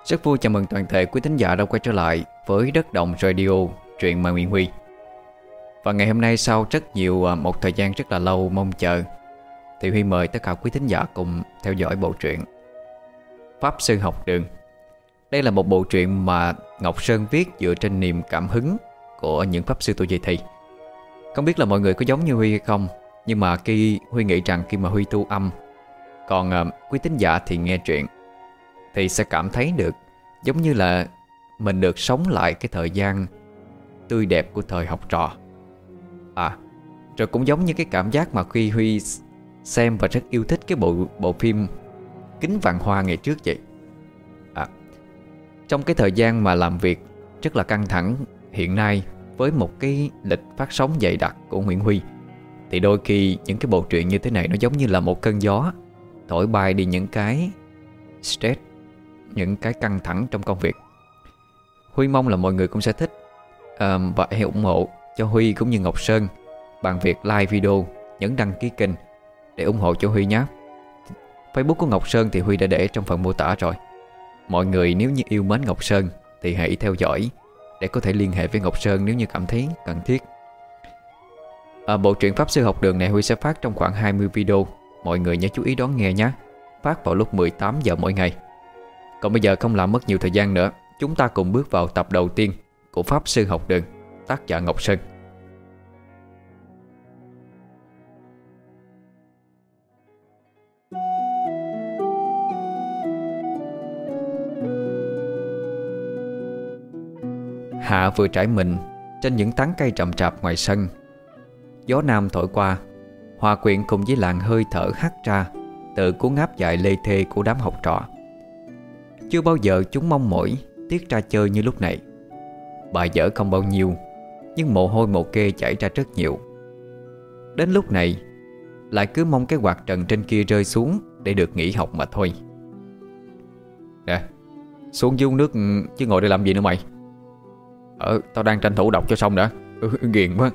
Rất vui chào mừng toàn thể quý thính giả đã quay trở lại với Đất Đồng Radio, truyện mà Nguyễn Huy. Và ngày hôm nay sau rất nhiều một thời gian rất là lâu mong chờ, thì Huy mời tất cả quý thính giả cùng theo dõi bộ truyện Pháp Sư Học Đường. Đây là một bộ truyện mà Ngọc Sơn viết dựa trên niềm cảm hứng của những Pháp Sư tuổi dậy thì. Không biết là mọi người có giống như Huy hay không, nhưng mà Huy nghĩ rằng khi mà Huy thu âm, còn quý thính giả thì nghe truyện, thì sẽ cảm thấy được giống như là mình được sống lại cái thời gian tươi đẹp của thời học trò. Rồi cũng giống như cái cảm giác mà khi Huy xem và rất yêu thích cái bộ phim Kính Vạn Hoa ngày trước vậy. Trong cái thời gian mà làm việc rất là căng thẳng hiện nay, với một cái lịch phát sóng dày đặc của Nguyễn Huy, thì đôi khi những cái bộ truyện như thế này nó giống như là một cơn gió thổi bay đi những cái stress, những cái căng thẳng trong công việc. Huy mong là mọi người cũng sẽ thích và hãy ủng hộ cho Huy cũng như Ngọc Sơn bằng việc like video, nhấn đăng ký kênh để ủng hộ cho Huy nhé. Facebook của Ngọc Sơn thì Huy đã để trong phần mô tả rồi. Mọi người nếu như yêu mến Ngọc Sơn thì hãy theo dõi để có thể liên hệ với Ngọc Sơn nếu như cảm thấy cần thiết. Bộ truyện Pháp Sư Học Đường này Huy sẽ phát trong khoảng 20 video. Mọi người nhớ chú ý đón nghe nhé. Phát vào lúc 18 giờ mỗi ngày. Còn bây giờ không làm mất nhiều thời gian nữa, chúng ta cùng bước vào tập đầu tiên của Pháp Sư Học Đường, tác giả Ngọc Sơn. Hạ vừa trải mình trên những tán cây rậm rạp ngoài sân. Gió nam thổi qua, hòa quyện cùng với làn hơi thở hắt ra từ cú ngáp dài lê thê của đám học trò. Chưa bao giờ chúng mong mỏi tiết ra chơi như lúc này. Bài vở không bao nhiêu, nhưng mồ hôi mồ kê chảy ra rất nhiều. Đến lúc này lại cứ mong cái quạt trần trên kia rơi xuống để được nghỉ học mà thôi. Nè, xuống dưới uống nước chứ ngồi đây làm gì nữa mày? Tao đang tranh thủ đọc cho xong đã. Ghiền quá.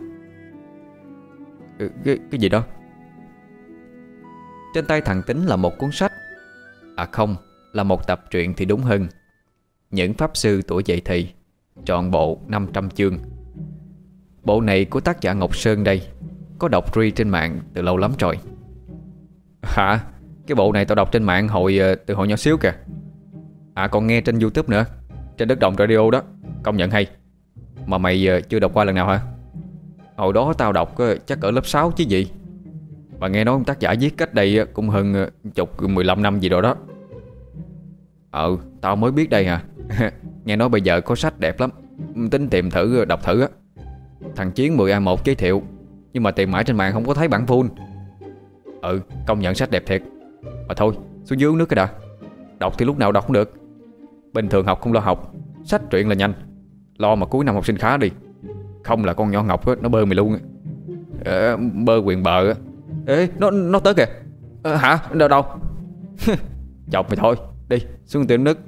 Cái gì đó? Trên tay thằng Tính là một cuốn sách. Không, là một tập truyện thì đúng hơn. Những Pháp Sư tuổi dậy thì, trọn bộ 500 chương. Bộ này của tác giả Ngọc Sơn đây, có đọc free trên mạng từ lâu lắm rồi. Hả? Cái bộ này tao đọc trên mạng từ hồi nhỏ xíu kìa. Còn nghe trên YouTube nữa, trên Đất Đồng Radio đó. Công nhận hay. Mà mày chưa đọc qua lần nào hả? Hồi đó tao đọc chắc ở lớp 6 chứ gì. Mà nghe nói ông tác giả viết cách đây cũng hơn 15 năm gì rồi đó. Tao mới biết đây hả. Nghe nói bây giờ có sách đẹp lắm, tính tìm thử đọc thử á. Thằng Chiến 10A1 giới thiệu, nhưng mà tìm mãi trên mạng không có thấy bản full. Công nhận sách đẹp thiệt. Mà thôi, xuống dưới uống nước cái đã. Đọc thì lúc nào đọc cũng được. Bình thường học không lo học, sách truyện là nhanh. Lo mà cuối năm học sinh khá đi. Không là con nhỏ Ngọc á, nó bơ mày luôn. Bơ quyền bờ á. Ê, nó tới kìa. Hả? Đâu? Chọc mày thôi. Đi, xuống tìm nước.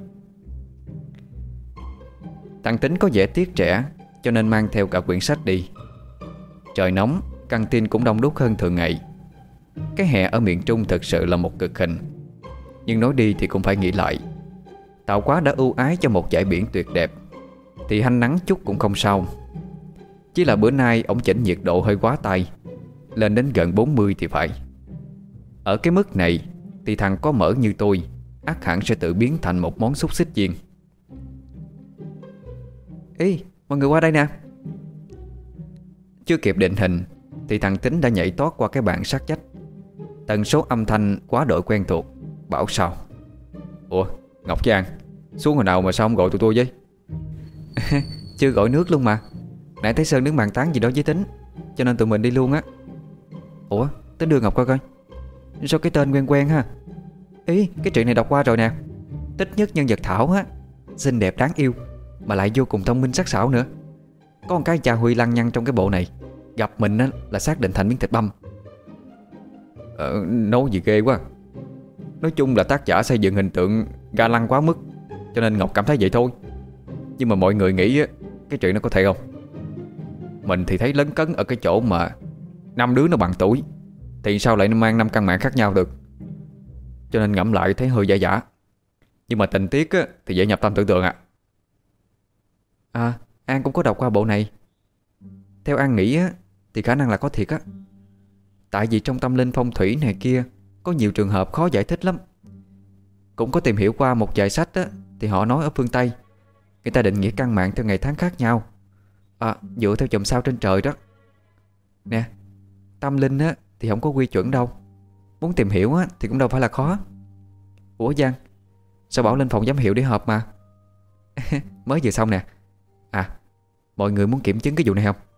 Thằng Tính có vẻ tiếc trẻ, cho nên mang theo cả quyển sách đi. Trời nóng, căng tin cũng đông đúc hơn thường ngày. Cái hè ở miền Trung thực sự là một cực hình. Nhưng nói đi thì cũng phải nghĩ lại. Tạo Hóa đã ưu ái cho một dải biển tuyệt đẹp, thì hanh nắng chút cũng không sao. Chỉ là bữa nay ổng chỉnh nhiệt độ hơi quá tay, lên đến gần 40 thì phải. Ở cái mức này thì thằng có mỡ như tôi ắt hẳn sẽ tự biến thành một món xúc xích chiên. Ê, mọi người qua đây nè. Chưa kịp định hình thì thằng Tính đã nhảy tót qua cái bàn sát vách. Tần số âm thanh quá đội quen thuộc, bảo sao: Ủa, Ngọc Giang, xuống hồi nào mà sao không gọi tụi tôi với? Chưa gọi nước luôn mà. Nãy thấy Sơn đứng bàn tán gì đó với Tính, cho nên tụi mình đi luôn á. Ủa, Tính đưa Ngọc coi coi. Sao cái tên quen quen ha? Ý, cái chuyện này đọc qua rồi nè. Thích nhất nhân vật Thảo á, xinh đẹp đáng yêu, mà lại vô cùng thông minh sắc sảo nữa. Có một cái cha Huy lăng nhăng trong cái bộ này, gặp mình á là xác định thành miếng thịt băm. Nói gì ghê quá. Nói chung là tác giả xây dựng hình tượng ga lăng quá mức, cho nên Ngọc cảm thấy vậy thôi. Nhưng mà mọi người nghĩ á, cái chuyện nó có thể không? Mình thì thấy lấn cấn ở cái chỗ mà 5 đứa nó bằng tuổi, thì sao lại mang 5 căn mạng khác nhau được. Cho nên ngẫm lại thấy hơi giả giả. Nhưng mà tình tiết á, thì dễ nhập tâm tưởng tượng ạ. An cũng có đọc qua bộ này. Theo An nghĩ á, thì khả năng là có thiệt á. Tại vì trong tâm linh phong thủy này kia có nhiều trường hợp khó giải thích lắm. Cũng có tìm hiểu qua một vài sách á, thì họ nói ở phương Tây người ta định nghĩa căn mạng theo ngày tháng khác nhau, dựa theo chòm sao trên trời đó. Nè, tâm linh á thì không có quy chuẩn đâu. Muốn tìm hiểu á thì cũng đâu phải là khó. Ủa Giang, sao bảo lên phòng giám hiệu để họp mà? Mới vừa xong nè. Mọi người muốn kiểm chứng cái vụ này không?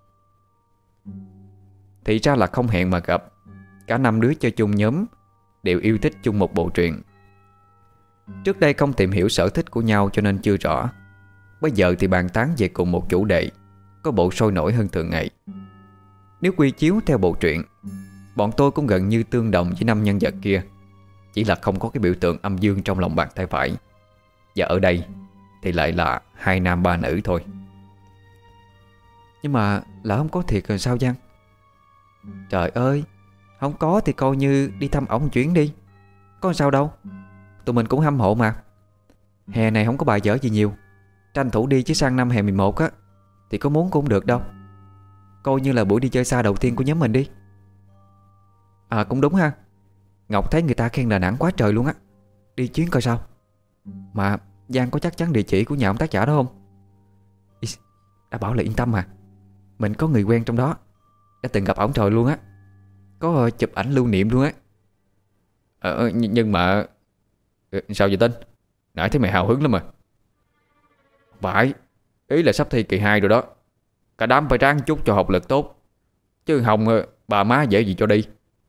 Thì ra là không hẹn mà gặp. Cả năm đứa chơi chung nhóm đều yêu thích chung một bộ truyện. Trước đây không tìm hiểu sở thích của nhau cho nên chưa rõ. Bây giờ thì bàn tán về cùng một chủ đề, có bộ sôi nổi hơn thường ngày. Nếu quy chiếu theo bộ truyện, bọn tôi cũng gần như tương đồng với 5 nhân vật kia, chỉ là không có cái biểu tượng âm dương trong lòng bàn tay phải. Và ở đây thì lại là 2 nam 3 nữ thôi. Nhưng mà lỡ không có thiệt rồi sao Giang? Trời ơi, không có thì coi như đi thăm ổng chuyến đi, có sao đâu. Tụi mình cũng hâm mộ mà. Hè này không có bài vở gì nhiều, tranh thủ đi chứ sang năm hè 11 á thì có muốn cũng không được đâu. Coi như là buổi đi chơi xa đầu tiên của nhóm mình đi. Cũng đúng ha. Ngọc thấy người ta khen Đà Nẵng quá trời luôn á. Đi chuyến coi sao. Mà Giang có chắc chắn địa chỉ của nhà ông tác giả đó không? Đã bảo là yên tâm mà. Mình có người quen trong đó, đã từng gặp ổng trời luôn á. Có chụp ảnh lưu niệm luôn á. Nhưng mà sao vậy Tinh? Nãy thấy mày hào hứng lắm mà. Phải, ý là sắp thi kỳ 2 rồi đó. Cả đám phải ráng chút cho học lực tốt, chứ không bà má dễ gì cho đi.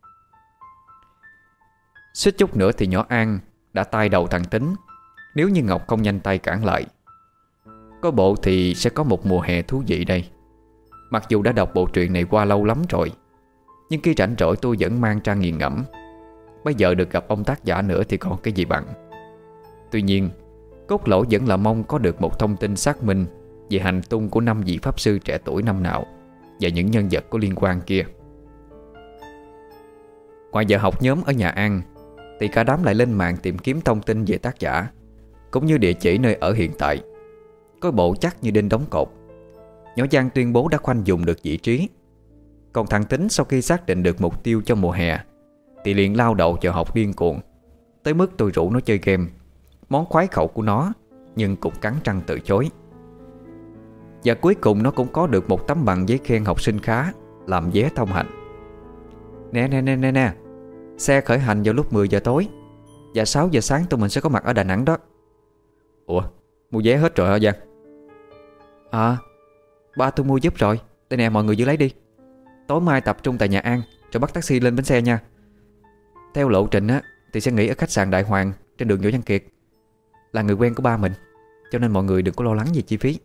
Suýt chút nữa thì nhỏ An đã tay đầu thằng Tính, nếu như Ngọc không nhanh tay cản lại. Có bộ thì sẽ có một mùa hè thú vị đây. Mặc dù đã đọc bộ truyện này qua lâu lắm rồi, nhưng khi rảnh rỗi tôi vẫn mang ra nghiền ngẫm. Bây giờ được gặp ông tác giả nữa thì còn cái gì bằng. Tuy nhiên, cốt lõi vẫn là mong có được một thông tin xác minh về hành tung của 5 vị pháp sư trẻ tuổi năm nào và những nhân vật có liên quan kia. Ngoài giờ học nhóm ở nhà An, thì cả đám lại lên mạng tìm kiếm thông tin về tác giả, cũng như địa chỉ nơi ở hiện tại. Có bộ chắc như đinh đóng cột. Nhỏ Giang tuyên bố đã khoanh vùng được vị trí. Còn thằng Tính sau khi xác định được mục tiêu cho mùa hè thì liền lao đầu vào học điên cuồng, tới mức tôi rủ nó chơi game, món khoái khẩu của nó, nhưng cũng cắn răng từ chối. Và cuối cùng nó cũng có được một tấm bằng giấy khen học sinh khá, làm vé thông hành. Nè, xe khởi hành vào lúc 10 giờ tối và 6 giờ sáng tụi mình sẽ có mặt ở Đà Nẵng đó. Ủa, mua vé hết rồi hả Giang? Ba tôi mua giúp rồi. Đây nè, mọi người giữ lấy đi. Tối mai tập trung tại nhà An, rồi bắt taxi lên bến xe nha. Theo lộ trình á thì sẽ nghỉ ở khách sạn Đại Hoàng trên đường Võ Văn Kiệt. Là người quen của ba mình, cho nên mọi người đừng có lo lắng về chi phí.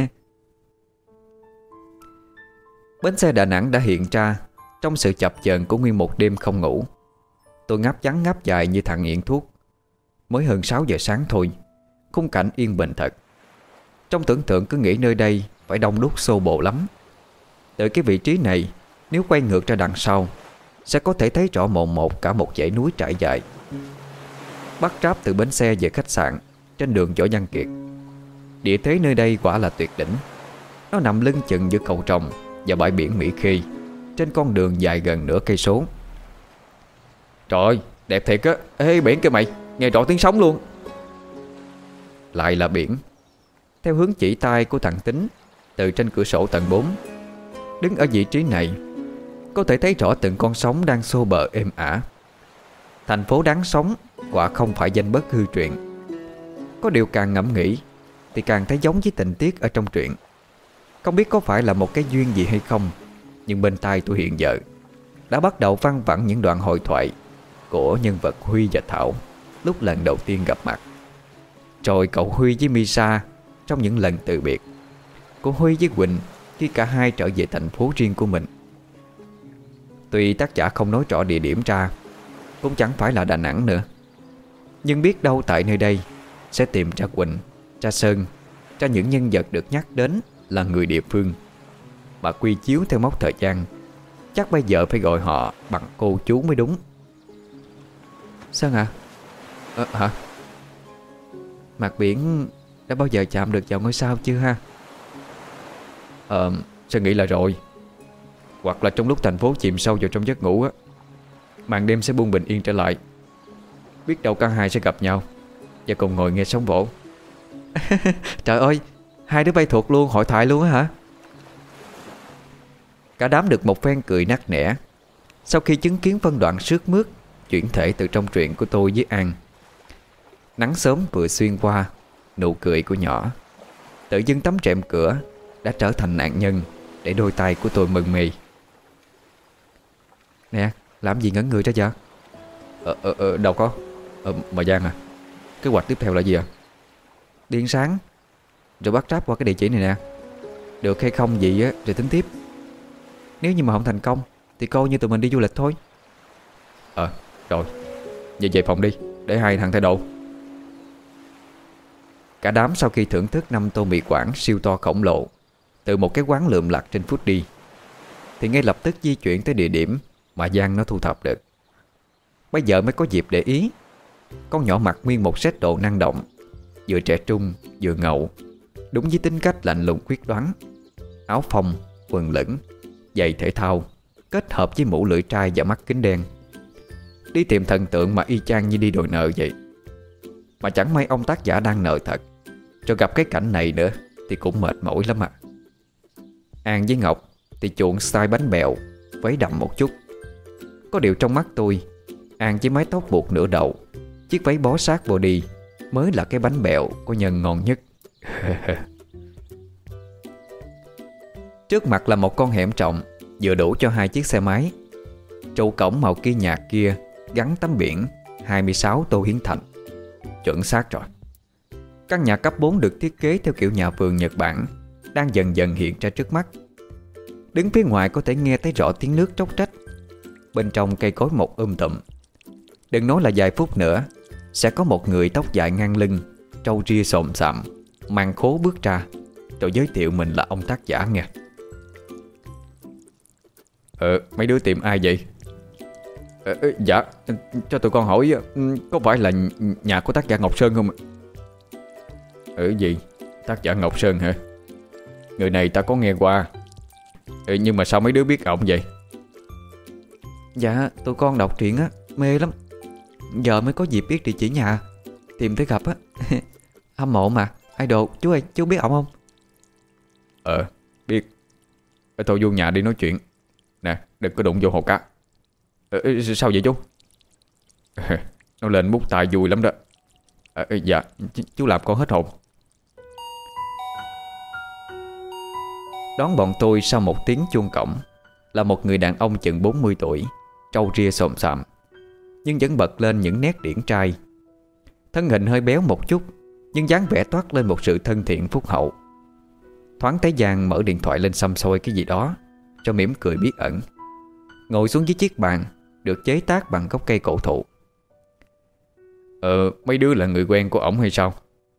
Bến xe Đà Nẵng đã hiện ra trong sự chập chờn của nguyên một đêm không ngủ. Tôi ngáp ngắn ngáp dài như thằng nghiện thuốc. Mới hơn 6 giờ sáng thôi, khung cảnh yên bình thật. Trong tưởng tượng cứ nghĩ nơi đây phải đông đúc xô bồ lắm. Từ cái vị trí này, nếu quay ngược ra đằng sau, sẽ có thể thấy rõ mồn một cả một dãy núi trải dài. Bắt ráp từ bến xe về khách sạn trên đường Võ Văn Kiệt. Địa thế nơi đây quả là tuyệt đỉnh. Nó nằm lưng chừng giữa cầu Rồng và bãi biển Mỹ Khê, trên con đường dài gần nửa cây số. Trời ơi, đẹp thiệt á. Ê, biển kìa mày, nghe rõ tiếng sóng luôn. Lại là biển. Theo hướng chỉ tay của thằng Tính từ trên cửa sổ tầng 4, đứng ở vị trí này, có thể thấy rõ từng con sóng đang xô bờ êm ả. Thành phố đáng sống quả không phải danh bất hư truyện. Có điều càng ngẫm nghĩ thì càng thấy giống với tình tiết ở trong truyện. Không biết có phải là một cái duyên gì hay không, nhưng bên tai tôi hiện giờ đã bắt đầu văng vẳng những đoạn hội thoại của nhân vật Huy và Thảo lúc lần đầu tiên gặp mặt. Rồi cậu Huy với Misa trong những lần từ biệt, của Huy với Quỳnh khi cả hai trở về thành phố riêng của mình. Tuy tác giả không nói rõ địa điểm ra, cũng chẳng phải là Đà Nẵng nữa, nhưng biết đâu tại nơi đây sẽ tìm ra Quỳnh, ra Sơn, ra những nhân vật được nhắc đến là người địa phương. Mà quy chiếu theo mốc thời gian, chắc bây giờ phải gọi họ bằng cô chú mới đúng. Sơn à? Hả? Mặt biển đã bao giờ chạm được vào ngôi sao chưa ha? Sơn nghĩ là rồi. Hoặc là trong lúc thành phố chìm sâu vào trong giấc ngủ á, màn đêm sẽ buông bình yên trở lại. Biết đâu cả hai sẽ gặp nhau và cùng ngồi nghe sóng vỗ. Trời ơi, hai đứa bay thuộc luôn, hội thoại luôn á hả? Cả đám được một phen cười nắc nẻ sau khi chứng kiến phân đoạn sướt mướt chuyển thể từ trong truyện của tôi với An. Nắng sớm vừa xuyên qua, nụ cười của nhỏ tự dưng tấm rèm cửa đã trở thành nạn nhân để đôi tay của tôi mân mê. Nè, làm gì ngẩn người ra vậy? Đâu có. Mà Giang à, kế hoạch tiếp theo là gì à? Điên sáng rồi bắt ráp qua cái địa chỉ này nè. Được hay không gì á rồi tính tiếp. Nếu như mà không thành công thì coi như tụi mình đi du lịch thôi. Rồi, vậy về phòng đi, để hai thằng thay đồ. Cả đám sau khi thưởng thức 5 tô mì Quảng siêu to khổng lồ từ một cái quán lượm lặt trên Foodie thì ngay lập tức di chuyển tới địa điểm mà Giang nó thu thập được. Bây giờ mới có dịp để ý. Con nhỏ mặc nguyên một set đồ năng động, vừa trẻ trung vừa ngầu, đúng với tính cách lạnh lùng quyết đoán. Áo phông, quần lửng, giày thể thao kết hợp với mũ lưỡi trai và mắt kính đen. Đi tìm thần tượng mà y chang như đi đòi nợ vậy. Mà chẳng may ông tác giả đang nợ thật, rồi gặp cái cảnh này nữa thì cũng mệt mỏi lắm à. An với Ngọc thì chuộng style bánh bèo, váy đậm một chút. Có điều trong mắt tôi, An với mái tóc buộc nửa đầu, chiếc váy bó sát body mới là cái bánh bèo của Nhân ngon nhất. Trước mặt là một con hẻm trọng, vừa đủ cho 2 chiếc xe máy. Trụ cổng màu kia nhạt kia gắn tấm biển 26 Tô Hiến Thành. Chuẩn xác rồi. Căn nhà cấp 4 được thiết kế theo kiểu nhà vườn Nhật Bản đang dần dần hiện ra trước mắt. Đứng phía ngoài có thể nghe thấy rõ tiếng nước tróc trách. Bên trong cây cối mọc tùm. Đừng nói là vài phút nữa sẽ có một người tóc dài ngang lưng, trâu ria xồm xạm, mang khố bước ra, rồi giới thiệu mình là ông tác giả nghe. Mấy đứa tìm ai vậy? Dạ, cho tụi con hỏi, có phải là nhà của tác giả Ngọc Sơn không? Gì? Tác giả Ngọc Sơn hả? Người này ta có nghe qua. Nhưng mà sao mấy đứa biết ổng vậy? Dạ, tụi con đọc truyện á, mê lắm. Giờ mới có dịp biết địa chỉ nhà, tìm tới gặp á. Hâm mộ mà, idol. Chú ơi, chú biết ổng không? Biết. Thôi vô nhà đi nói chuyện. Nè, đừng có đụng vô hồ cá. Sao vậy chú? Nó lên mút tài vui lắm đó. Dạ, chú làm con hết hồn. Đón bọn tôi sau một tiếng chuông cổng là một người đàn ông chừng 40 tuổi, trâu ria xồm xàm, nhưng vẫn bật lên những nét điển trai. Thân hình hơi béo một chút, nhưng dáng vẻ toát lên một sự thân thiện phúc hậu. Thoáng thấy Giang mở điện thoại lên xăm soi cái gì đó, cho mỉm cười bí ẩn. Ngồi xuống dưới chiếc bàn được chế tác bằng gốc cây cổ thụ. Mấy đứa là người quen của ổng hay sao?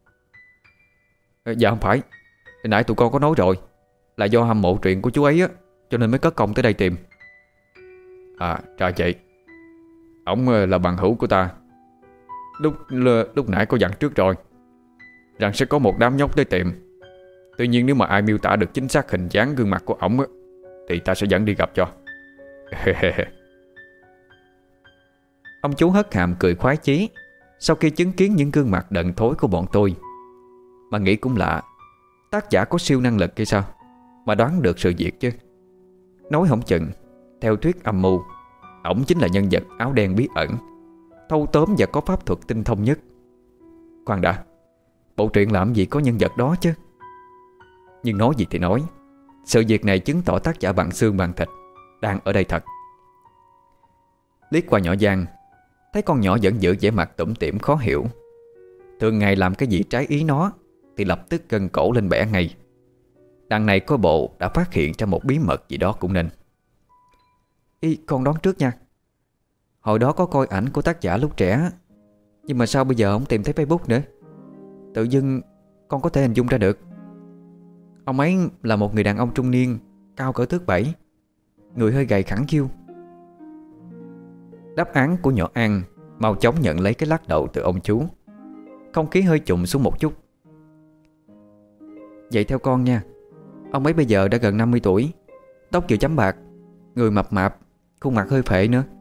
Dạ không phải. Hồi nãy tụi con có nói rồi, là do hâm mộ truyện của chú ấy á, cho nên mới cất công tới đây tìm. Ra vậy. Ổng là bằng hữu của ta. Lúc nãy có dặn trước rồi rằng sẽ có một đám nhóc tới tìm. Tuy nhiên nếu mà ai miêu tả được chính xác hình dáng gương mặt của ổng á, thì ta sẽ dẫn đi gặp cho. Ông chú hất hàm cười khoái chí sau khi chứng kiến những gương mặt đần thối của bọn tôi. Mà nghĩ cũng lạ, tác giả có siêu năng lực hay sao mà đoán được sự việc chứ. Nói không chừng, theo thuyết âm mưu, ổng chính là nhân vật áo đen bí ẩn, thâu tóm và có pháp thuật tinh thông nhất. Khoan đã, bộ truyện làm gì có nhân vật đó chứ. Nhưng nói gì thì nói, sự việc này chứng tỏ tác giả bằng xương bằng thịt đang ở đây thật. Liếc qua nhỏ Giang, thấy con nhỏ vẫn giữ vẻ mặt tủm tỉm khó hiểu. Thường ngày làm cái gì trái ý nó thì lập tức gân cổ lên bẻ ngay. Đằng này coi bộ đã phát hiện ra một bí mật gì đó cũng nên. Con đoán trước nha. Hồi đó có coi ảnh của tác giả lúc trẻ, nhưng mà sao bây giờ không tìm thấy Facebook nữa? Tự dưng con có thể hình dung ra được. Ông ấy là một người đàn ông trung niên, cao cỡ thước 7, người hơi gầy khẳng khiu. Đáp án của nhỏ An mau chóng nhận lấy cái lắc đầu từ ông chú. Không khí hơi trùng xuống một chút. Vậy theo con nha, ông ấy bây giờ đã gần 50 tuổi, tóc vừa chấm bạc, người mập mạp, khuôn mặt hơi phệ nữa.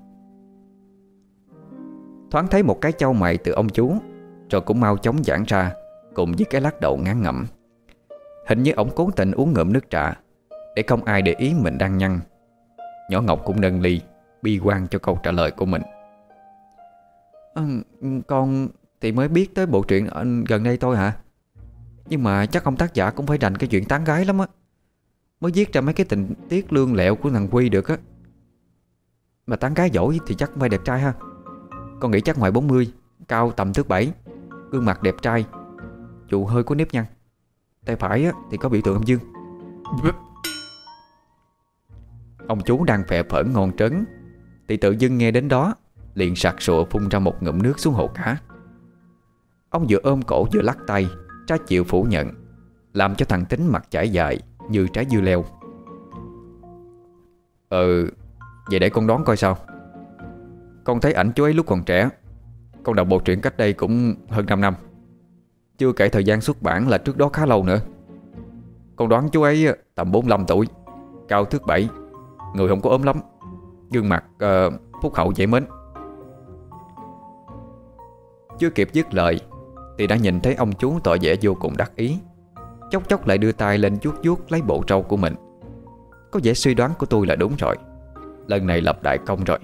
Thoáng thấy một cái chau mày từ ông chú, rồi cũng mau chóng giãn ra, cùng với cái lắc đầu ngán ngẩm. Hình như ổng cố tình uống ngụm nước trà để không ai để ý mình đang nhăn. Nhỏ Ngọc cũng nâng ly, bi quan cho câu trả lời của mình. Con thì mới biết tới bộ truyện gần đây thôi hả? Nhưng mà chắc ông tác giả cũng phải rành cái chuyện tán gái lắm á, mới viết ra mấy cái tình tiết lương lẹo của thằng Quy được á. Mà tán gái giỏi thì chắc cũng phải đẹp trai ha. Con nghĩ chắc ngoài 40, cao tầm thước 7, gương mặt đẹp trai, dù hơi có nếp nhăn. Tay phải á, thì có biểu tượng âm dương. Ông chú đang phè phởn ngon trớn thì tự dưng nghe đến đó liền sặc sụa phun ra một ngụm nước xuống hồ cá. Ông vừa ôm cổ vừa lắc tay, trái chịu phủ nhận, làm cho thằng Tính mặt chảy dài như trái dưa leo. Vậy để con đoán coi sao. Con thấy ảnh chú ấy lúc còn trẻ. Con đọc bộ truyện cách đây cũng hơn 5 năm, chưa kể thời gian xuất bản là trước đó khá lâu nữa. Con đoán chú ấy tầm 45 tuổi, cao thước 7, người không có ốm lắm, gương mặt phúc hậu dễ mến. Chưa kịp dứt lời thì đã nhìn thấy ông chú tỏ vẻ vô cùng đắc ý, chốc chốc lại đưa tay lên vuốt vuốt lấy bộ râu của mình. Có vẻ suy đoán của tôi là đúng rồi. Lần này lập đại công rồi.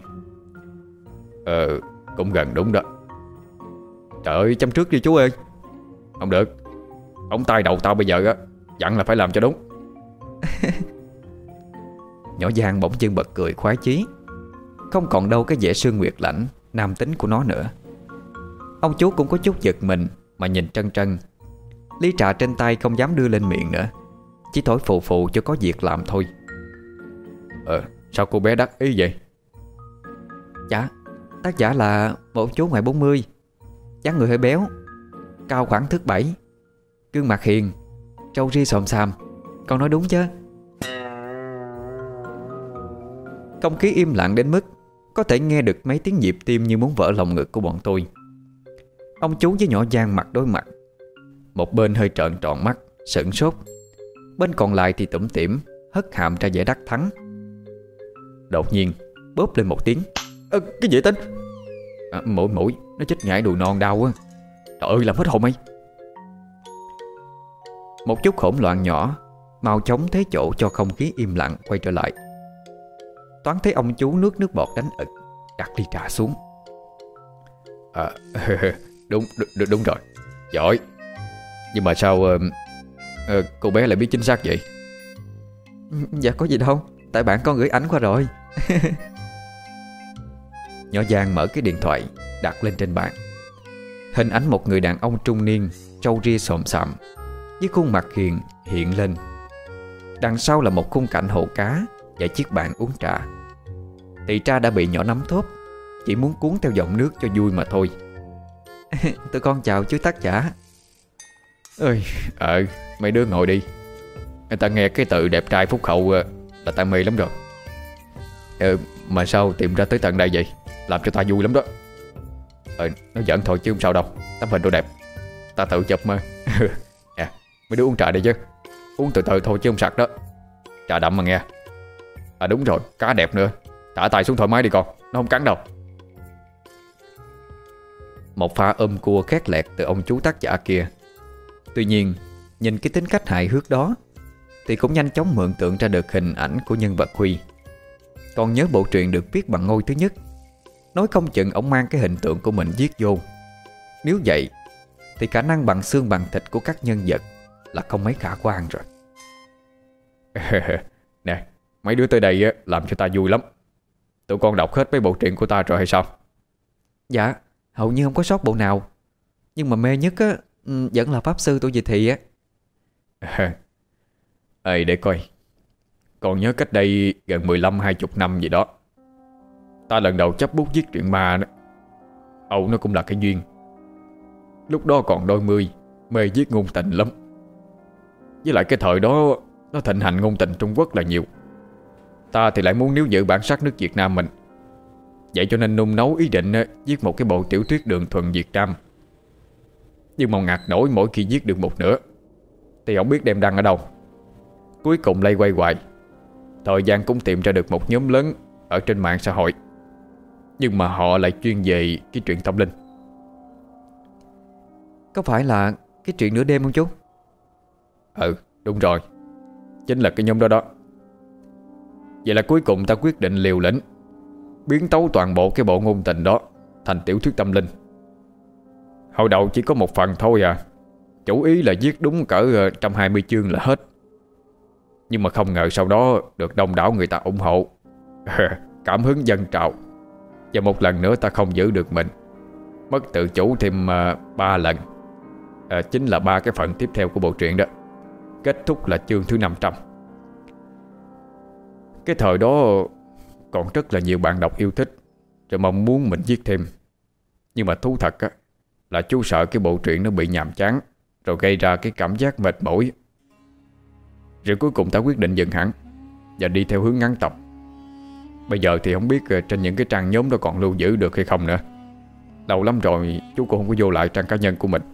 Cũng gần đúng đó. Trời ơi, chăm trước đi chú ơi. Không được, ông tay đầu tao bây giờ á, dặn là phải làm cho đúng. Nhỏ Giang bỗng dưng bật cười khoái chí, không còn đâu cái vẻ sương nguyệt lãnh nam tính của nó nữa. Ông chú cũng có chút giật mình mà nhìn trân trân. Ly trà trên tay không dám đưa lên miệng nữa, chỉ thổi phù phù cho có việc làm thôi. Sao cô bé đắc ý vậy? Dạ, tác giả là một chú ngoài 40, dáng người hơi béo, cao khoảng thước 7, gương mặt hiền, râu ria xồm xàm. Con nói đúng chứ? Không khí im lặng đến mức có thể nghe được mấy tiếng nhịp tim như muốn vỡ lòng ngực của bọn tôi. Ông chú với nhỏ Giang mặt đối mặt, một bên hơi trợn tròn mắt sửng sốt, bên còn lại thì tủm tỉm hất hàm ra vẻ đắc thắng. Đột nhiên bóp lên một tiếng. Cái gì Tính? Mũi nó chích ngải đùi non đau á. Trời ơi, làm hết hồn mày. Một chút hỗn loạn nhỏ mau chóng thế chỗ cho không khí im lặng quay trở lại. Toán thấy ông chú nuốt nước bọt đánh ực, đặt ly trà xuống. Đúng rồi, giỏi. Nhưng mà sao cô bé lại biết chính xác vậy? Dạ có gì đâu, tại bạn con gửi ảnh qua rồi. Nhỏ Giang mở cái điện thoại đặt lên trên bàn. Hình ảnh một người đàn ông trung niên, râu ria xồm xàm, với khuôn mặt hiền hiện lên. Đằng sau là một khung cảnh hồ cá và chiếc bàn uống trà. Thì ra đã bị nhỏ nắm thóp, chỉ muốn cuốn theo dòng nước cho vui mà thôi. Tụi con chào chú tác giả. Mấy đứa ngồi đi. Người ta nghe cái từ đẹp trai phúc hậu là ta mê lắm rồi. Mà sao tìm ra tới tận đây vậy? Làm cho ta vui lắm đó. Nó giỡn thôi chứ không sao đâu. Tấm hình đồ đẹp, ta tự chụp mà. Mấy đứa uống trà đi chứ. Uống từ từ thôi chứ không sặc đó. Trà đậm mà nghe. Đúng rồi, cá đẹp nữa. Thả tay xuống thoải mái đi con, nó không cắn đâu. Một pha ôm cua khét lẹt từ ông chú tác giả kia. Tuy nhiên, nhìn cái tính cách hài hước đó thì cũng nhanh chóng mượn tượng ra được hình ảnh của nhân vật Huy. Còn nhớ bộ truyện được viết bằng ngôi thứ nhất, nói không chừng ông mang cái hình tượng của mình viết vô. Nếu vậy thì khả năng bằng xương bằng thịt của các nhân vật là không mấy khả quan rồi. Nè, mấy đứa tới đây làm cho ta vui lắm. Tụi con đọc hết mấy bộ truyện của ta rồi hay sao? Dạ, hầu như không có sót bộ nào. Nhưng mà mê nhất á vẫn là Pháp Sư Tuổi Dậy Thì á. Để coi. Còn nhớ cách đây gần 15-20 năm gì đó, ta lần đầu chấp bút viết truyện ma đó. Nó cũng là cái duyên. Lúc đó còn đôi mươi, mê viết ngôn tình lắm. Với lại cái thời đó nó thịnh hành ngôn tình Trung Quốc là nhiều. Ta thì lại muốn níu giữ bản sắc nước Việt Nam mình. Vậy cho nên nung nấu ý định viết một cái bộ tiểu thuyết đường thuần Việt Nam. Nhưng mà ngặt nổi mỗi khi giết được một nửa thì không biết đem đăng ở đâu. Cuối cùng lay quay hoài. Thời gian cũng tìm ra được một nhóm lớn ở trên mạng xã hội, nhưng mà họ lại chuyên về cái chuyện tâm linh. Có phải là cái chuyện nửa đêm không chú? Ừ, đúng rồi, chính là cái nhóm đó đó. Vậy là cuối cùng ta quyết định liều lĩnh biến tấu toàn bộ cái bộ ngôn tình đó thành tiểu thuyết tâm linh. Hồi đầu chỉ có một phần thôi à, chủ ý là viết đúng cỡ 120 chương là hết. Nhưng mà không ngờ sau đó được đông đảo người ta ủng hộ. Cảm hứng dâng trào. Và một lần nữa ta không giữ được mình, mất tự chủ thêm 3 lần. Chính là 3 cái phần tiếp theo của bộ truyện đó. Kết thúc là chương thứ 500. Cái thời đó còn rất là nhiều bạn đọc yêu thích, rồi mong muốn mình viết thêm. Nhưng mà thú thật á, là chú sợ cái bộ truyện nó bị nhàm chán, rồi gây ra cái cảm giác mệt mỏi. Rồi cuối cùng ta quyết định dừng hẳn và đi theo hướng ngắn tập. Bây giờ thì không biết trên những cái trang nhóm đó còn lưu giữ được hay không nữa. Lâu lắm rồi chú cũng không có vô lại trang cá nhân của mình.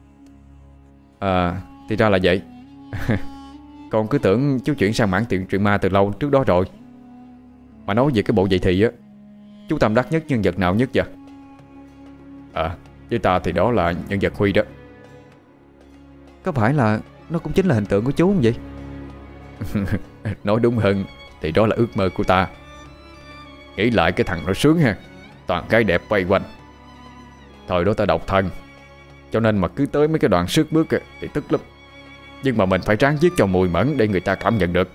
Thì ra là vậy. Con cứ tưởng chú chuyển sang mảng truyện ma từ lâu trước đó rồi. Mà nói về cái bộ vậy thì á, chú tâm đắc nhất nhân vật nào nhất vậy? Với ta thì đó là nhân vật Huy đó. Có phải là nó cũng chính là hình tượng của chú không vậy? Nói đúng hơn thì đó là ước mơ của ta. Nghĩ lại cái thằng nó sướng ha, toàn cái đẹp quay quanh. Thời đó ta độc thân, cho nên mà cứ tới mấy cái đoạn sướt bước thì tức lắm. Nhưng mà mình phải ráng viết cho mùi mẫn để người ta cảm nhận được.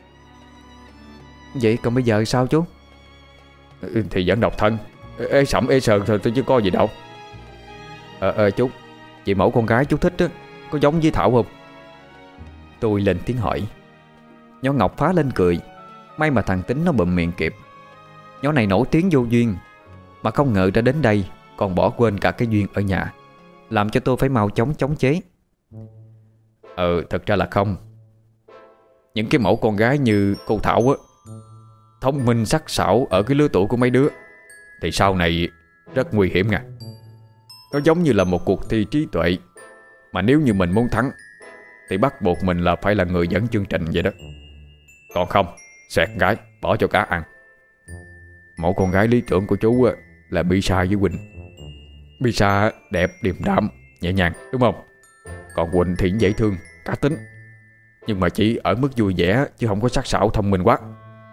Vậy còn bây giờ sao chú? Thì vẫn độc thân, ê sẩm ê sờn thôi tôi chứ có gì đâu. Chú, chị mẫu con gái chú thích á, có giống với Thảo không? Tôi lên tiếng hỏi. Nhỏ Ngọc phá lên cười. May mà thằng Tính nó bụm miệng kịp. Nhỏ này nổi tiếng vô duyên, mà không ngờ ra đến đây còn bỏ quên cả cái duyên ở nhà, làm cho tôi phải mau chóng chống chế. Thật ra là không. Những cái mẫu con gái như cô Thảo á, thông minh sắc sảo ở cái lứa tuổi của mấy đứa, thì sau này rất nguy hiểm nha. Nó giống như là một cuộc thi trí tuệ, mà nếu như mình muốn thắng thì bắt buộc mình là phải là người dẫn chương trình vậy đó. Còn không, xẹt gái, bỏ cho cá ăn. Mẫu con gái lý tưởng của chú là Bisa với Quỳnh. Bisa đẹp, điềm đạm, nhẹ nhàng, đúng không? Còn Quỳnh thì dễ thương, cá tính, nhưng mà chỉ ở mức vui vẻ, chứ không có sắc sảo thông minh quá.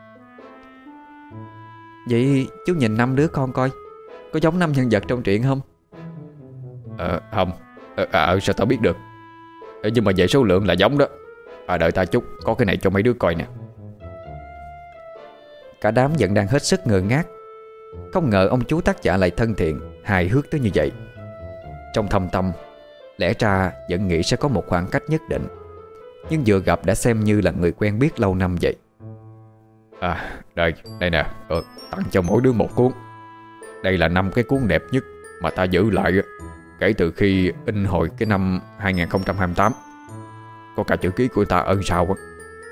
Vậy chú nhìn 5 đứa con coi, có giống 5 nhân vật trong truyện không? Không. Sao tao biết được? Nhưng mà về số lượng là giống đó. Đợi ta chút, có cái này cho mấy đứa coi nè. Cả đám vẫn đang hết sức ngơ ngác. Không ngờ ông chú tác giả lại thân thiện, hài hước tới như vậy. Trong thâm tâm, lẽ ra vẫn nghĩ sẽ có một khoảng cách nhất định, nhưng vừa gặp đã xem như là người quen biết lâu năm vậy. Đây nè, tặng cho mỗi đứa một cuốn. Đây là 5 cái cuốn đẹp nhất mà ta giữ lại kể từ khi in hồi cái năm 2028. Có cả chữ ký của ta ơn sau á.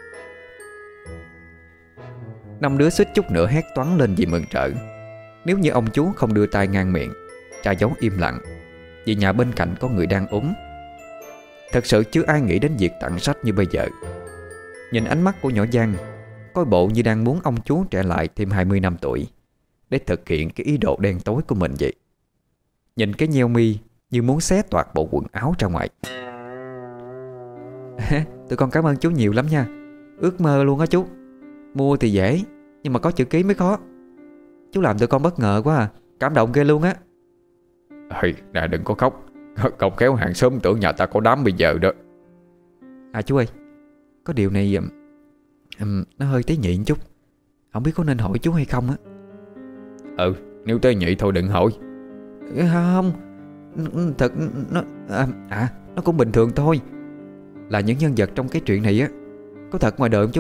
5 đứa suýt chút nữa hét toáng lên vì mừng rỡ. Nếu như ông chú không đưa tay ngang miệng, tra dấu im lặng, vì nhà bên cạnh có người đang ốm. Thật sự chưa ai nghĩ đến việc tặng sách như bây giờ. Nhìn ánh mắt của nhỏ Giang, coi bộ như đang muốn ông chú trẻ lại thêm 20 năm tuổi để thực hiện cái ý đồ đen tối của mình vậy. Nhìn cái nheo mi như muốn xé toạc bộ quần áo ra ngoài. Tụi con cảm ơn chú nhiều lắm nha. Ước mơ luôn á chú. Mua thì dễ, nhưng mà có chữ ký mới khó. Chú làm tụi con bất ngờ quá à. Cảm động ghê luôn á. Nè đừng có khóc. Không khéo hàng xóm tưởng nhà ta có đám bây giờ đó. Chú ơi, có điều này nó hơi tế nhị một chút. Không biết có nên hỏi chú hay không á. Nếu tế nhị thôi đừng hỏi. Không, thật nó cũng bình thường thôi. Là những nhân vật trong cái chuyện này á, có thật ngoài đời không chú?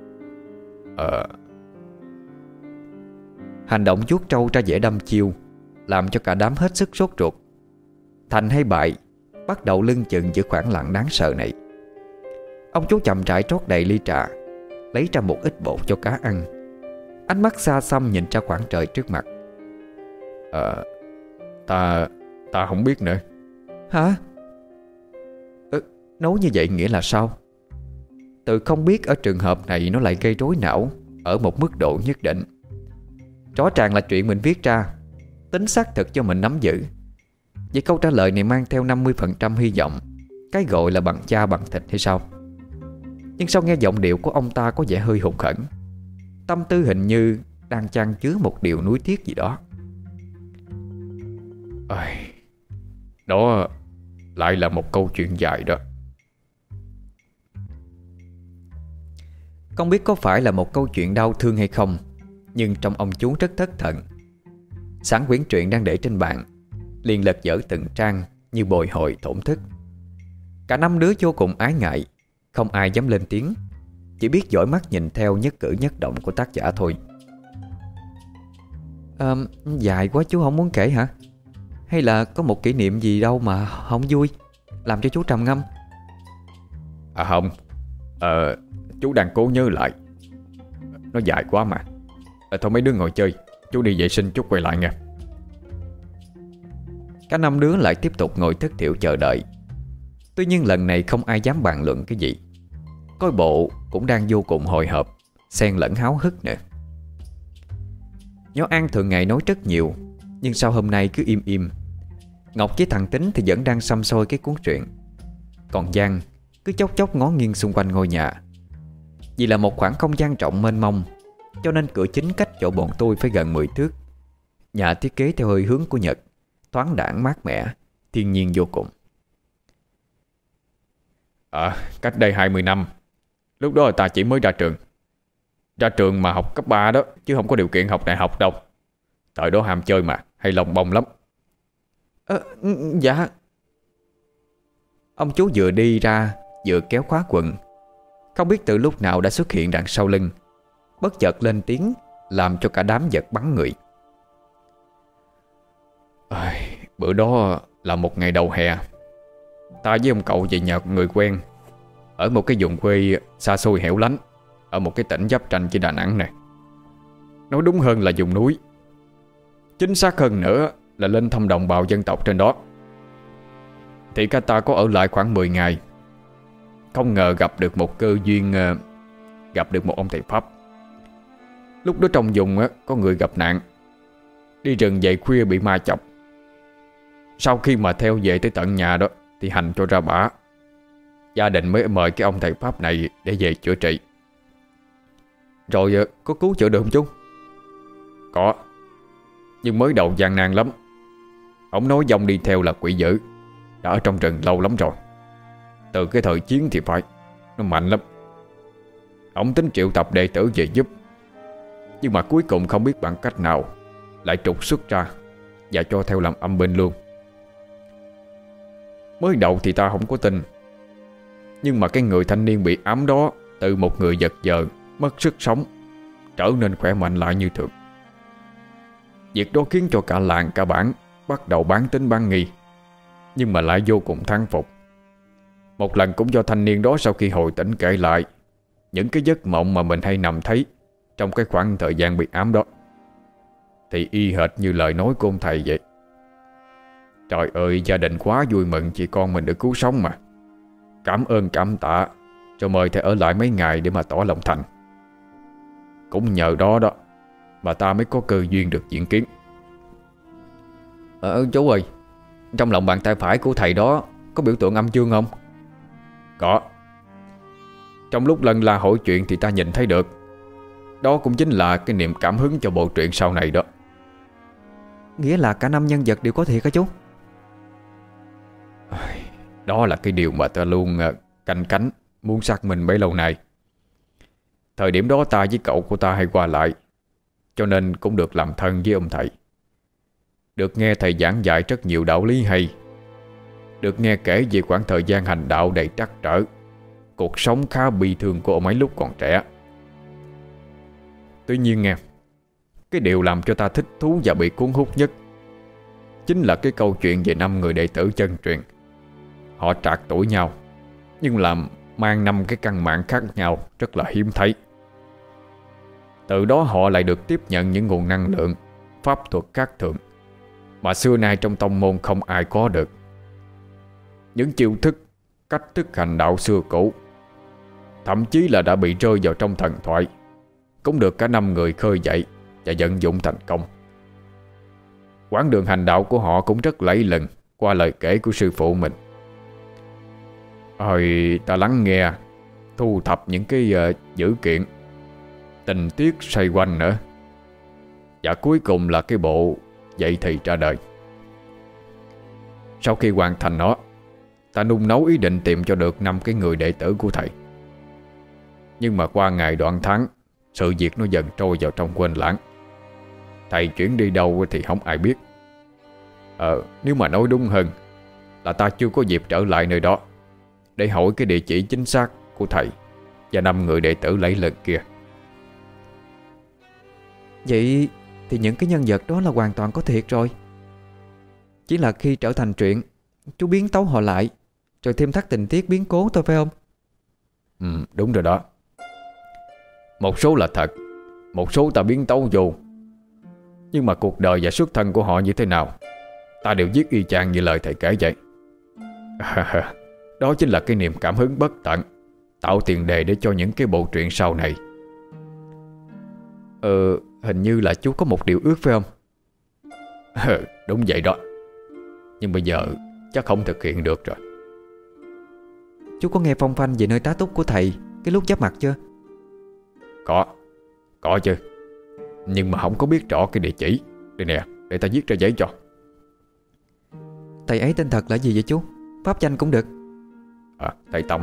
Hành động vuốt trâu ra vẻ đăm chiêu làm cho cả đám hết sức sốt ruột. Thành hay bại bắt đầu lưng chừng giữa khoảng lặng đáng sợ này. Ông chú chậm rãi trót đầy ly trà, lấy ra một ít bột cho cá ăn. Ánh mắt xa xăm nhìn ra khoảng trời trước mặt. Ta không biết nữa. Hả? Nói như vậy nghĩa là sao? Tự không biết ở trường hợp này nó lại gây rối não ở một mức độ nhất định. Rõ ràng là chuyện mình viết ra, tính xác thực cho mình nắm giữ. Vậy câu trả lời này mang theo 50% hy vọng, cái gọi là bằng da bằng thịt hay sao? Nhưng sao nghe giọng điệu của ông ta có vẻ hơi hụt hẫng, tâm tư hình như đang chan chứa một điều nuối tiếc gì đó. Đó lại là một câu chuyện dài đó. Không biết có phải là một câu chuyện đau thương hay không, nhưng trong ông chú rất thất thần. Sẵn quyển truyện đang để trên bàn, liền lật dở từng trang như bồi hồi thổn thức. Cả năm đứa vô cùng ái ngại, không ai dám lên tiếng, chỉ biết dõi mắt nhìn theo nhất cử nhất động của tác giả thôi. Dài quá chú không muốn kể hả? Hay là có một kỷ niệm gì đâu mà không vui, làm cho chú trầm ngâm? Không, chú đang cố nhớ lại. Nó dài quá mà. Thôi mấy đứa ngồi chơi, chú đi vệ sinh chút quay lại nha. Cả năm đứa lại tiếp tục ngồi thất thiểu chờ đợi. Tuy nhiên lần này không ai dám bàn luận cái gì. Coi bộ cũng đang vô cùng hồi hộp, xen lẫn háo hức nữa. Nhó An thường ngày nói rất nhiều, nhưng sao hôm nay cứ im im. Ngọc với thằng Tính thì vẫn đang săm soi cái cuốn truyện. Còn Giang cứ chốc chốc ngó nghiêng xung quanh ngôi nhà. Vì là một khoảng không gian rộng mênh mông, cho nên cửa chính cách chỗ bọn tôi phải gần 10 thước. Nhà thiết kế theo hơi hướng của Nhật, thoáng đãng mát mẻ, thiên nhiên vô cùng. Cách đây 20 năm, lúc đó ta chỉ mới ra trường. Ra trường mà học cấp 3 đó, chứ không có điều kiện học đại học đâu. Thời đó ham chơi mà, hay lông bông lắm. Dạ. Ông chú vừa đi ra vừa kéo khóa quần. Không biết từ lúc nào đã xuất hiện đằng sau lưng, bất chợt lên tiếng làm cho cả đám giật bắn người. Bữa đó là một ngày đầu hè. Ta với ông cậu về nhà người quen ở một cái vùng quê xa xôi hẻo lánh, ở một cái tỉnh giáp ranh với Đà Nẵng này. Nói đúng hơn là vùng núi, chính xác hơn nữa là lên thăm đồng bào dân tộc trên đó. Thì cả ta có ở lại khoảng 10 ngày. Không ngờ gặp được một cơ duyên, gặp được một ông thầy Pháp. Lúc đó trong vùng có người gặp nạn, đi rừng dậy khuya bị ma chọc. Sau khi mà theo về tới tận nhà đó thì hành cho ra bả. Gia đình mới mời cái ông thầy Pháp này để về chữa trị. Rồi có cứu chữa được không chú? Có, nhưng mới đầu gian nan lắm. Ông nói dòng đi theo là quỷ dữ, đã ở trong rừng lâu lắm rồi. Từ cái thời chiến thì phải, nó mạnh lắm. Ông tính triệu tập đệ tử về giúp, nhưng mà cuối cùng không biết bằng cách nào lại trục xuất ra và cho theo làm âm binh luôn. Mới đầu thì ta không có tin, nhưng mà cái người thanh niên bị ám đó, từ một người vật vờ, mất sức sống, trở nên khỏe mạnh lại như thường. Việc đó khiến cho cả làng cả bản bắt đầu bán tín bán nghi, nhưng mà lại vô cùng thán phục. Một lần cũng do thanh niên đó sau khi hồi tỉnh kể lại những cái giấc mộng mà mình hay nằm thấy trong cái khoảng thời gian bị ám đó, thì y hệt như lời nói của ông thầy vậy. Trời ơi, gia đình quá vui mừng chị con mình được cứu sống mà. Cảm ơn cảm tạ, cho mời thầy ở lại mấy ngày để mà tỏ lòng thành. Cũng nhờ đó đó mà ta mới có cơ duyên được diễn kiến. Chú ơi, trong lòng bàn tay phải của thầy đó có biểu tượng âm dương không? Có. Trong lúc lần la hỏi chuyện thì ta nhìn thấy được. Đó cũng chính là cái niềm cảm hứng cho bộ truyện sau này đó. Nghĩa là cả năm nhân vật đều có thiệt hả chú? Đó là cái điều mà ta luôn canh cánh muốn xác minh bấy lâu nay. Thời điểm đó ta với cậu của ta hay qua lại, cho nên cũng được làm thân với ông thầy. Được nghe thầy giảng dạy rất nhiều đạo lý hay. Được nghe kể về khoảng thời gian hành đạo đầy trắc trở, cuộc sống khá bi thương của ông ấy lúc còn trẻ. Tuy nhiên nghe, cái điều làm cho ta thích thú và bị cuốn hút nhất chính là cái câu chuyện về 5 người đệ tử chân truyền. Họ trạc tuổi nhau, nhưng làm mang 5 cái căn mạng khác nhau, rất là hiếm thấy. Từ đó họ lại được tiếp nhận những nguồn năng lượng, pháp thuật khác thường mà xưa nay trong tông môn không ai có được. Những chiêu thức cách thức hành đạo xưa cũ, thậm chí là đã bị rơi vào trong thần thoại, cũng được cả 5 người khơi dậy và vận dụng thành công. Quãng đường hành đạo của họ cũng rất lẫy lừng qua lời kể của sư phụ mình. Rồi ta lắng nghe, thu thập những cái dữ kiện, tình tiết xoay quanh nữa, và cuối cùng là cái bộ Dậy Thì ra đời. Sau khi hoàn thành nó, ta nung nấu ý định tìm cho được 5 cái người đệ tử của thầy. Nhưng mà qua ngày đoạn tháng, sự việc nó dần trôi vào trong quên lãng. Thầy chuyển đi đâu thì không ai biết. Nếu mà nói đúng hơn là ta chưa có dịp trở lại nơi đó để hỏi cái địa chỉ chính xác của thầy và 5 người đệ tử lẫy lừng kia. Vậy thì những cái nhân vật đó là hoàn toàn có thiệt rồi. Chỉ là khi trở thành truyện, chú biến tấu họ lại, rồi thêm thắt tình tiết biến cố thôi phải không? Đúng rồi đó. Một số là thật, một số ta biến tấu vô. Nhưng mà cuộc đời và xuất thân của họ như thế nào, ta đều viết y chang như lời thầy kể vậy. Đó chính là cái niềm cảm hứng bất tận, tạo tiền đề để cho những cái bộ truyện sau này. Hình như là chú có một điều ước phải không? Đúng vậy đó. Nhưng bây giờ chắc không thực hiện được rồi. Chú có nghe phong phanh về nơi tá túc của thầy cái lúc giáp mặt chưa? Có chứ. Nhưng mà không có biết rõ cái địa chỉ. Đây nè, để ta viết ra giấy cho. Thầy ấy tên thật là gì vậy chú? Pháp danh cũng được. Thầy Tâm.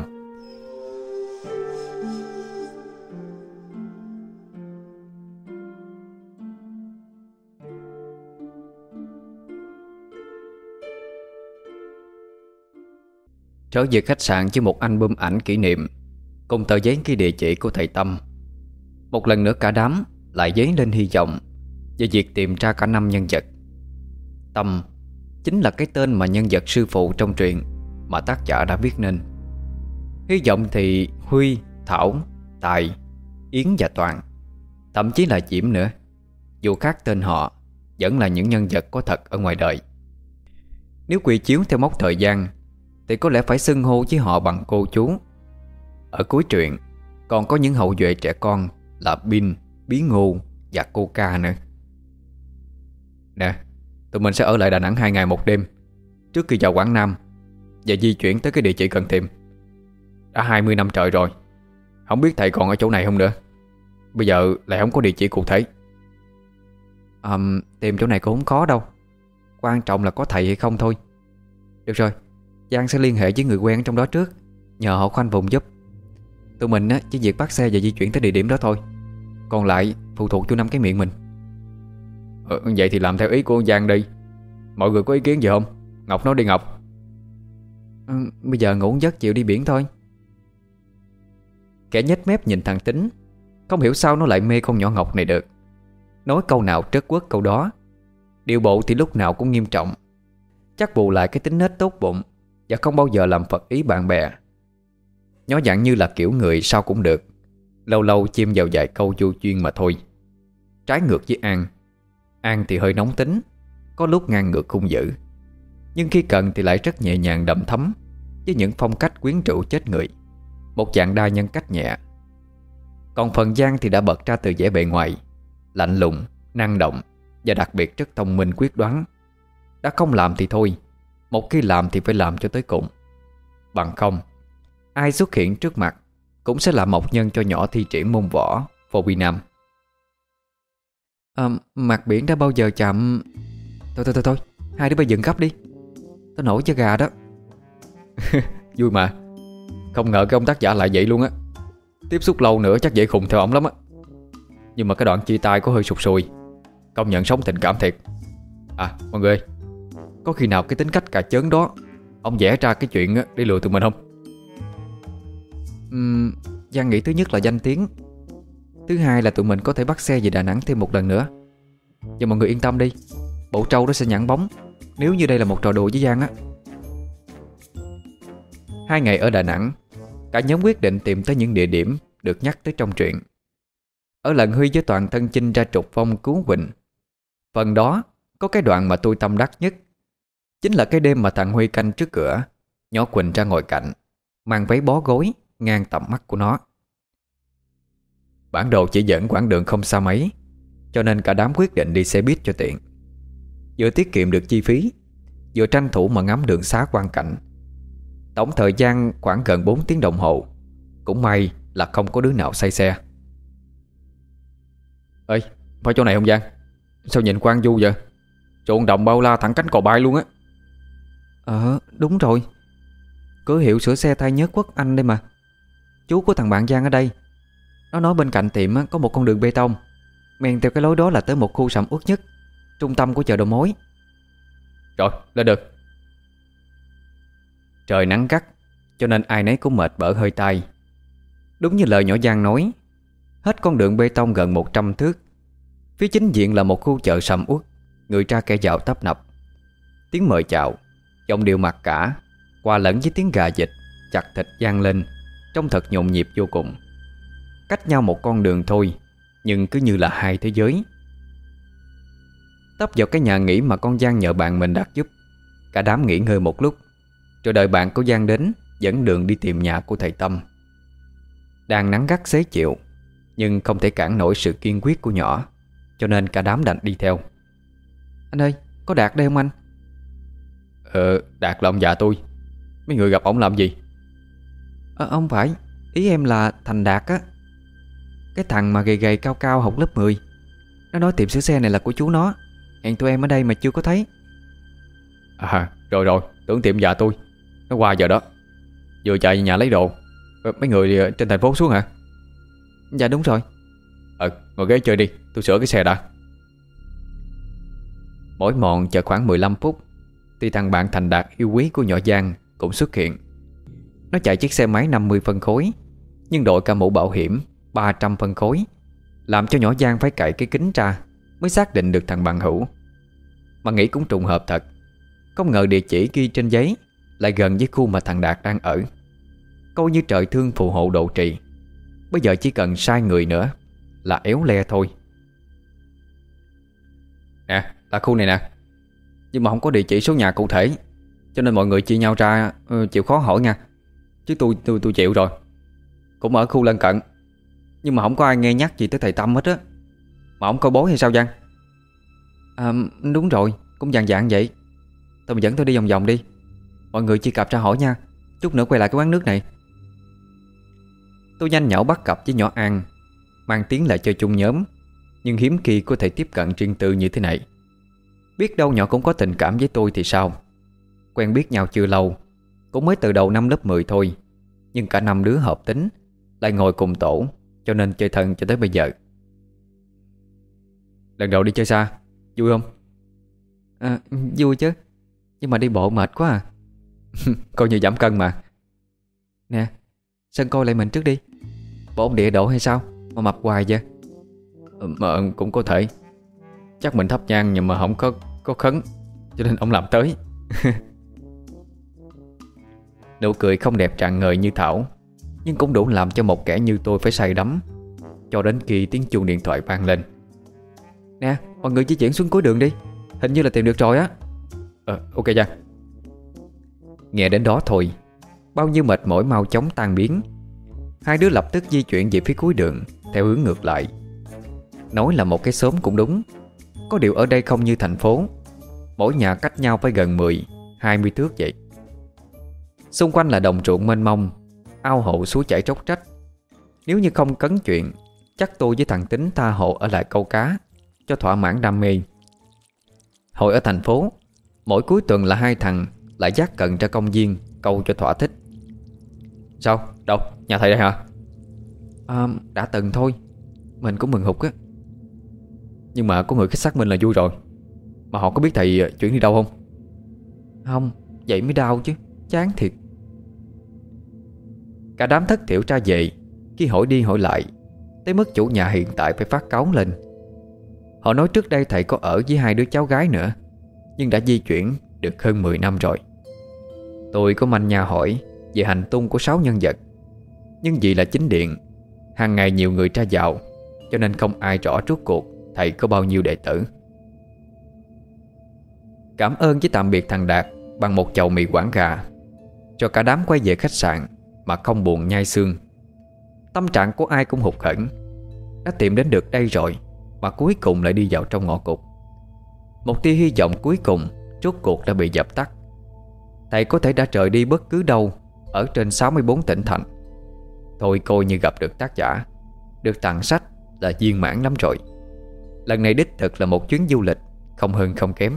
Trở về khách sạn với một album ảnh kỷ niệm cùng tờ giấy ghi địa chỉ của thầy Tâm. Một lần nữa cả đám lại dấy lên hy vọng về việc tìm ra cả 5 nhân vật. Tâm chính là cái tên mà nhân vật sư phụ trong truyện mà tác giả đã viết nên. Hy vọng thì Huy, Thảo, Tài, Yến và Toàn, thậm chí là Diễm nữa, dù khác tên họ, vẫn là những nhân vật có thật ở ngoài đời. Nếu quy chiếu theo mốc thời gian thì có lẽ phải xưng hô với họ bằng cô chú. Ở cuối truyện còn có những hậu duệ trẻ con là Bin, Bí Ngô và cô Ca nữa. Nè, tụi mình sẽ ở lại Đà Nẵng 2 ngày 1 đêm trước khi vào Quảng Nam và di chuyển tới cái địa chỉ cần tìm. Đã 20 năm trời rồi, không biết thầy còn ở chỗ này không nữa. Bây giờ lại không có địa chỉ cụ thể. Tìm chỗ này cũng không khó đâu, quan trọng là có thầy hay không thôi. Được rồi, Giang sẽ liên hệ với người quen trong đó trước, nhờ họ khoanh vùng giúp. Tụi mình chỉ việc bắt xe và di chuyển tới địa điểm đó thôi, còn lại phụ thuộc vô 5 cái miệng mình. Vậy thì làm theo ý của Giang đi. Mọi người có ý kiến gì không? Ngọc nói đi Ngọc. Bây giờ ngủ giấc chịu đi biển thôi. Kẻ nhếch mép nhìn thằng Tính, không hiểu sao nó lại mê con nhỏ Ngọc này được. Nói câu nào trớt quất câu đó, điệu bộ thì lúc nào cũng nghiêm trọng. Chắc bù lại cái tính nết tốt bụng và không bao giờ làm phật ý bạn bè. Nó dạng như là kiểu người sao cũng được, lâu lâu chim vào vài câu vô duyên mà thôi. Trái ngược với An. An thì hơi nóng tính, có lúc ngang ngược hung dữ, nhưng khi cần thì lại rất nhẹ nhàng đầm thấm, với những phong cách quyến rũ chết người, một dạng đa nhân cách nhẹ. Còn phần Giang thì đã bật ra từ vẻ bề ngoài, lạnh lùng, năng động và đặc biệt rất thông minh quyết đoán. Đã không làm thì thôi, một khi làm thì phải làm cho tới cùng. Bằng không, ai xuất hiện trước mặt cũng sẽ là mộc nhân cho nhỏ thi triển môn võ vô vi nam. Mặt biển đã bao giờ chạm... Thôi, hai đứa bay dừng gấp đi, tao nổi da gà đó. Vui mà. Không ngờ cái ông tác giả lại vậy luôn á. Tiếp xúc lâu nữa chắc dễ khùng theo ổng lắm á. Nhưng mà cái đoạn chia tay có hơi sụt sùi. Công nhận sống tình cảm thiệt. Mọi người, có khi nào cái tính cách cà chớn đó ông vẽ ra cái chuyện để lừa tụi mình không? Giang nghĩ thứ nhất là danh tiếng, thứ hai là tụi mình có thể bắt xe về Đà Nẵng thêm một lần nữa. Và mọi người yên tâm đi, bộ trâu đó sẽ nhẵn bóng nếu như đây là một trò đùa với Giang á. 2 ngày ở Đà Nẵng, cả nhóm quyết định tìm tới những địa điểm được nhắc tới trong truyện. Ở lần Huy với Toàn thân chinh ra trục vong cứu Quỳnh, phần đó có cái đoạn mà tôi tâm đắc nhất, chính là cái đêm mà thằng Huy canh trước cửa, nhỏ Quỳnh ra ngồi cạnh, mang váy bó gối ngang tầm mắt của nó. Bản đồ chỉ dẫn quãng đường không xa mấy, cho nên cả đám quyết định đi xe buýt cho tiện. Vừa tiết kiệm được chi phí, vừa tranh thủ mà ngắm đường xá quang cảnh. Tổng thời gian khoảng gần 4 tiếng đồng hồ. Cũng may là không có đứa nào say xe. Ê, phải chỗ này không Giang? Sao nhìn quang du vậy? Ruộng đồng bao la thẳng cánh cò bay luôn á. Đúng rồi. Cửa hiệu sửa xe thay nhất Quốc Anh đây mà. Chú của thằng bạn Giang ở đây. Nó nói bên cạnh tiệm có một con đường bê tông, men theo cái lối đó là tới một khu sầm uất nhất, trung tâm của chợ đầu mối. Rồi, lên được. Trời nắng gắt, cho nên ai nấy cũng mệt bở hơi tai. Đúng như lời nhỏ Giang nói, hết con đường bê tông gần 100 thước, phía chính diện là một khu chợ sầm uất, người ra kẻ vào tấp nập. Tiếng mời chào, giọng điệu mặc cả, hòa lẫn với tiếng gà vịt chặt thịt vang lên, trông thật nhộn nhịp vô cùng. Cách nhau một con đường thôi, nhưng cứ như là hai thế giới. Tấp vào cái nhà nghỉ mà con Giang nhờ bạn mình đặt giúp, cả đám nghỉ ngơi một lúc, rồi đợi bạn của Giang đến dẫn đường đi tìm nhà của thầy Tâm. Đang nắng gắt xế chịu, nhưng không thể cản nổi sự kiên quyết của nhỏ, cho nên cả đám đành đi theo. Anh ơi, có Đạt đây không anh? Đạt là ông già tôi. Mấy người gặp ổng làm gì? Không phải, ý em là Thành Đạt á. Cái thằng mà gầy gầy cao cao học lớp 10. Nó nói tiệm sửa xe này là của chú nó. Hẹn tụi em ở đây mà chưa có thấy. Rồi, tưởng tiệm già tôi. Nó qua giờ đó. Vừa chạy về nhà lấy đồ. Mấy người trên thành phố xuống hả? Dạ đúng rồi. Ngồi ghế chơi đi, tôi sửa cái xe đã. Mỗi mòn chờ khoảng 15 phút thì thằng bạn Thành Đạt yêu quý của nhỏ Giang cũng xuất hiện. Nó chạy chiếc xe máy 50 phân khối, nhưng đội cả mũ bảo hiểm 300 phân khối, làm cho nhỏ Giang phải cạy cái kính ra mới xác định được thằng bằng hữu. Mà nghĩ cũng trùng hợp thật, không ngờ địa chỉ ghi trên giấy lại gần với khu mà thằng Đạt đang ở. Coi như trời thương phù hộ độ trì. Bây giờ chỉ cần sai người nữa là éo le thôi. Nè, là khu này nè. Nhưng mà không có địa chỉ số nhà cụ thể, cho nên mọi người chia nhau ra, chịu khó hỏi nha. Chứ tôi chịu rồi. Cũng ở khu lân cận, nhưng mà không có ai nghe nhắc gì tới thầy Tâm hết á. Mà không coi bối hay sao Giang? Đúng rồi, cũng dạng vậy. Tôi dẫn tôi đi vòng vòng đi. Mọi người chia cặp ra hỏi nha. Chút nữa quay lại cái quán nước này. Tôi nhanh nhảu bắt cặp với nhỏ An, mang tiếng lại chơi chung nhóm, nhưng hiếm khi có thể tiếp cận riêng tư như thế này. Biết đâu nhỏ cũng có tình cảm với tôi thì sao. Quen biết nhau chưa lâu, cũng mới từ đầu năm lớp 10 thôi, nhưng cả năm đứa hợp tính, lại ngồi cùng tổ, cho nên chơi thân cho tới bây giờ. Lần đầu đi chơi xa, vui không? Vui chứ, nhưng mà đi bộ mệt quá à. Coi như giảm cân mà. Nè, Sơn coi lại mình trước đi. Bộ ông địa độ hay sao mà mập hoài vậy? Mà cũng có thể. Chắc mình thắp nhang nhưng mà không có khấn, cho nên ông làm tới. Nụ cười không đẹp rạng ngời như Thảo, nhưng cũng đủ làm cho một kẻ như tôi phải say đắm. Cho đến khi tiếng chuông điện thoại vang lên. Nè, mọi người di chuyển xuống cuối đường đi. Hình như là tìm được rồi á. Ok Giang. Nghe đến đó thôi, bao nhiêu mệt mỏi mau chóng tan biến. Hai đứa lập tức di chuyển về phía cuối đường theo hướng ngược lại. Nói là một cái xóm cũng đúng, có điều ở đây không như thành phố, mỗi nhà cách nhau phải gần 10-20 thước vậy. Xung quanh là đồng ruộng mênh mông, ao hồ suối chảy róc rách. Nếu như không cấn chuyện, chắc tôi với thằng Tính tha hồ ở lại câu cá cho thỏa mãn đam mê. Hồi ở thành phố, mỗi cuối tuần là hai thằng lại dắt cận ra công viên câu cho thỏa thích. Sao? Đâu? Nhà thầy đây hả? Đã từng thôi. Mình cũng mừng hụt á. Nhưng mà có người khách xác minh là vui rồi. Mà họ có biết thầy chuyển đi đâu không? Không, vậy mới đau chứ. Chán thiệt. Cả đám thất thiểu ra về. Khi hỏi đi hỏi lại, tới mức chủ nhà hiện tại phải phát cáu lên. Họ nói trước đây thầy có ở với hai đứa cháu gái nữa, nhưng đã di chuyển được hơn 10 năm rồi. Tôi có manh nha hỏi về hành tung của 6 nhân vật, nhưng vì là chính điện, hàng ngày nhiều người ra vào, cho nên không ai rõ rốt cuộc thầy có bao nhiêu đệ tử. Cảm ơn với tạm biệt thằng Đạt bằng một chầu mì Quảng gà, cho cả đám quay về khách sạn, mà không buồn nhai xương. Tâm trạng của ai cũng hụt hẫng. Đã tìm đến được đây rồi mà cuối cùng lại đi vào trong ngõ cụt. Một tia hy vọng cuối cùng rốt cuộc đã bị dập tắt. Thầy có thể đã rời đi bất cứ đâu ở trên 64 tỉnh thành. Thôi coi như gặp được tác giả, được tặng sách là viên mãn lắm rồi. Lần này đích thực là một chuyến du lịch không hơn không kém.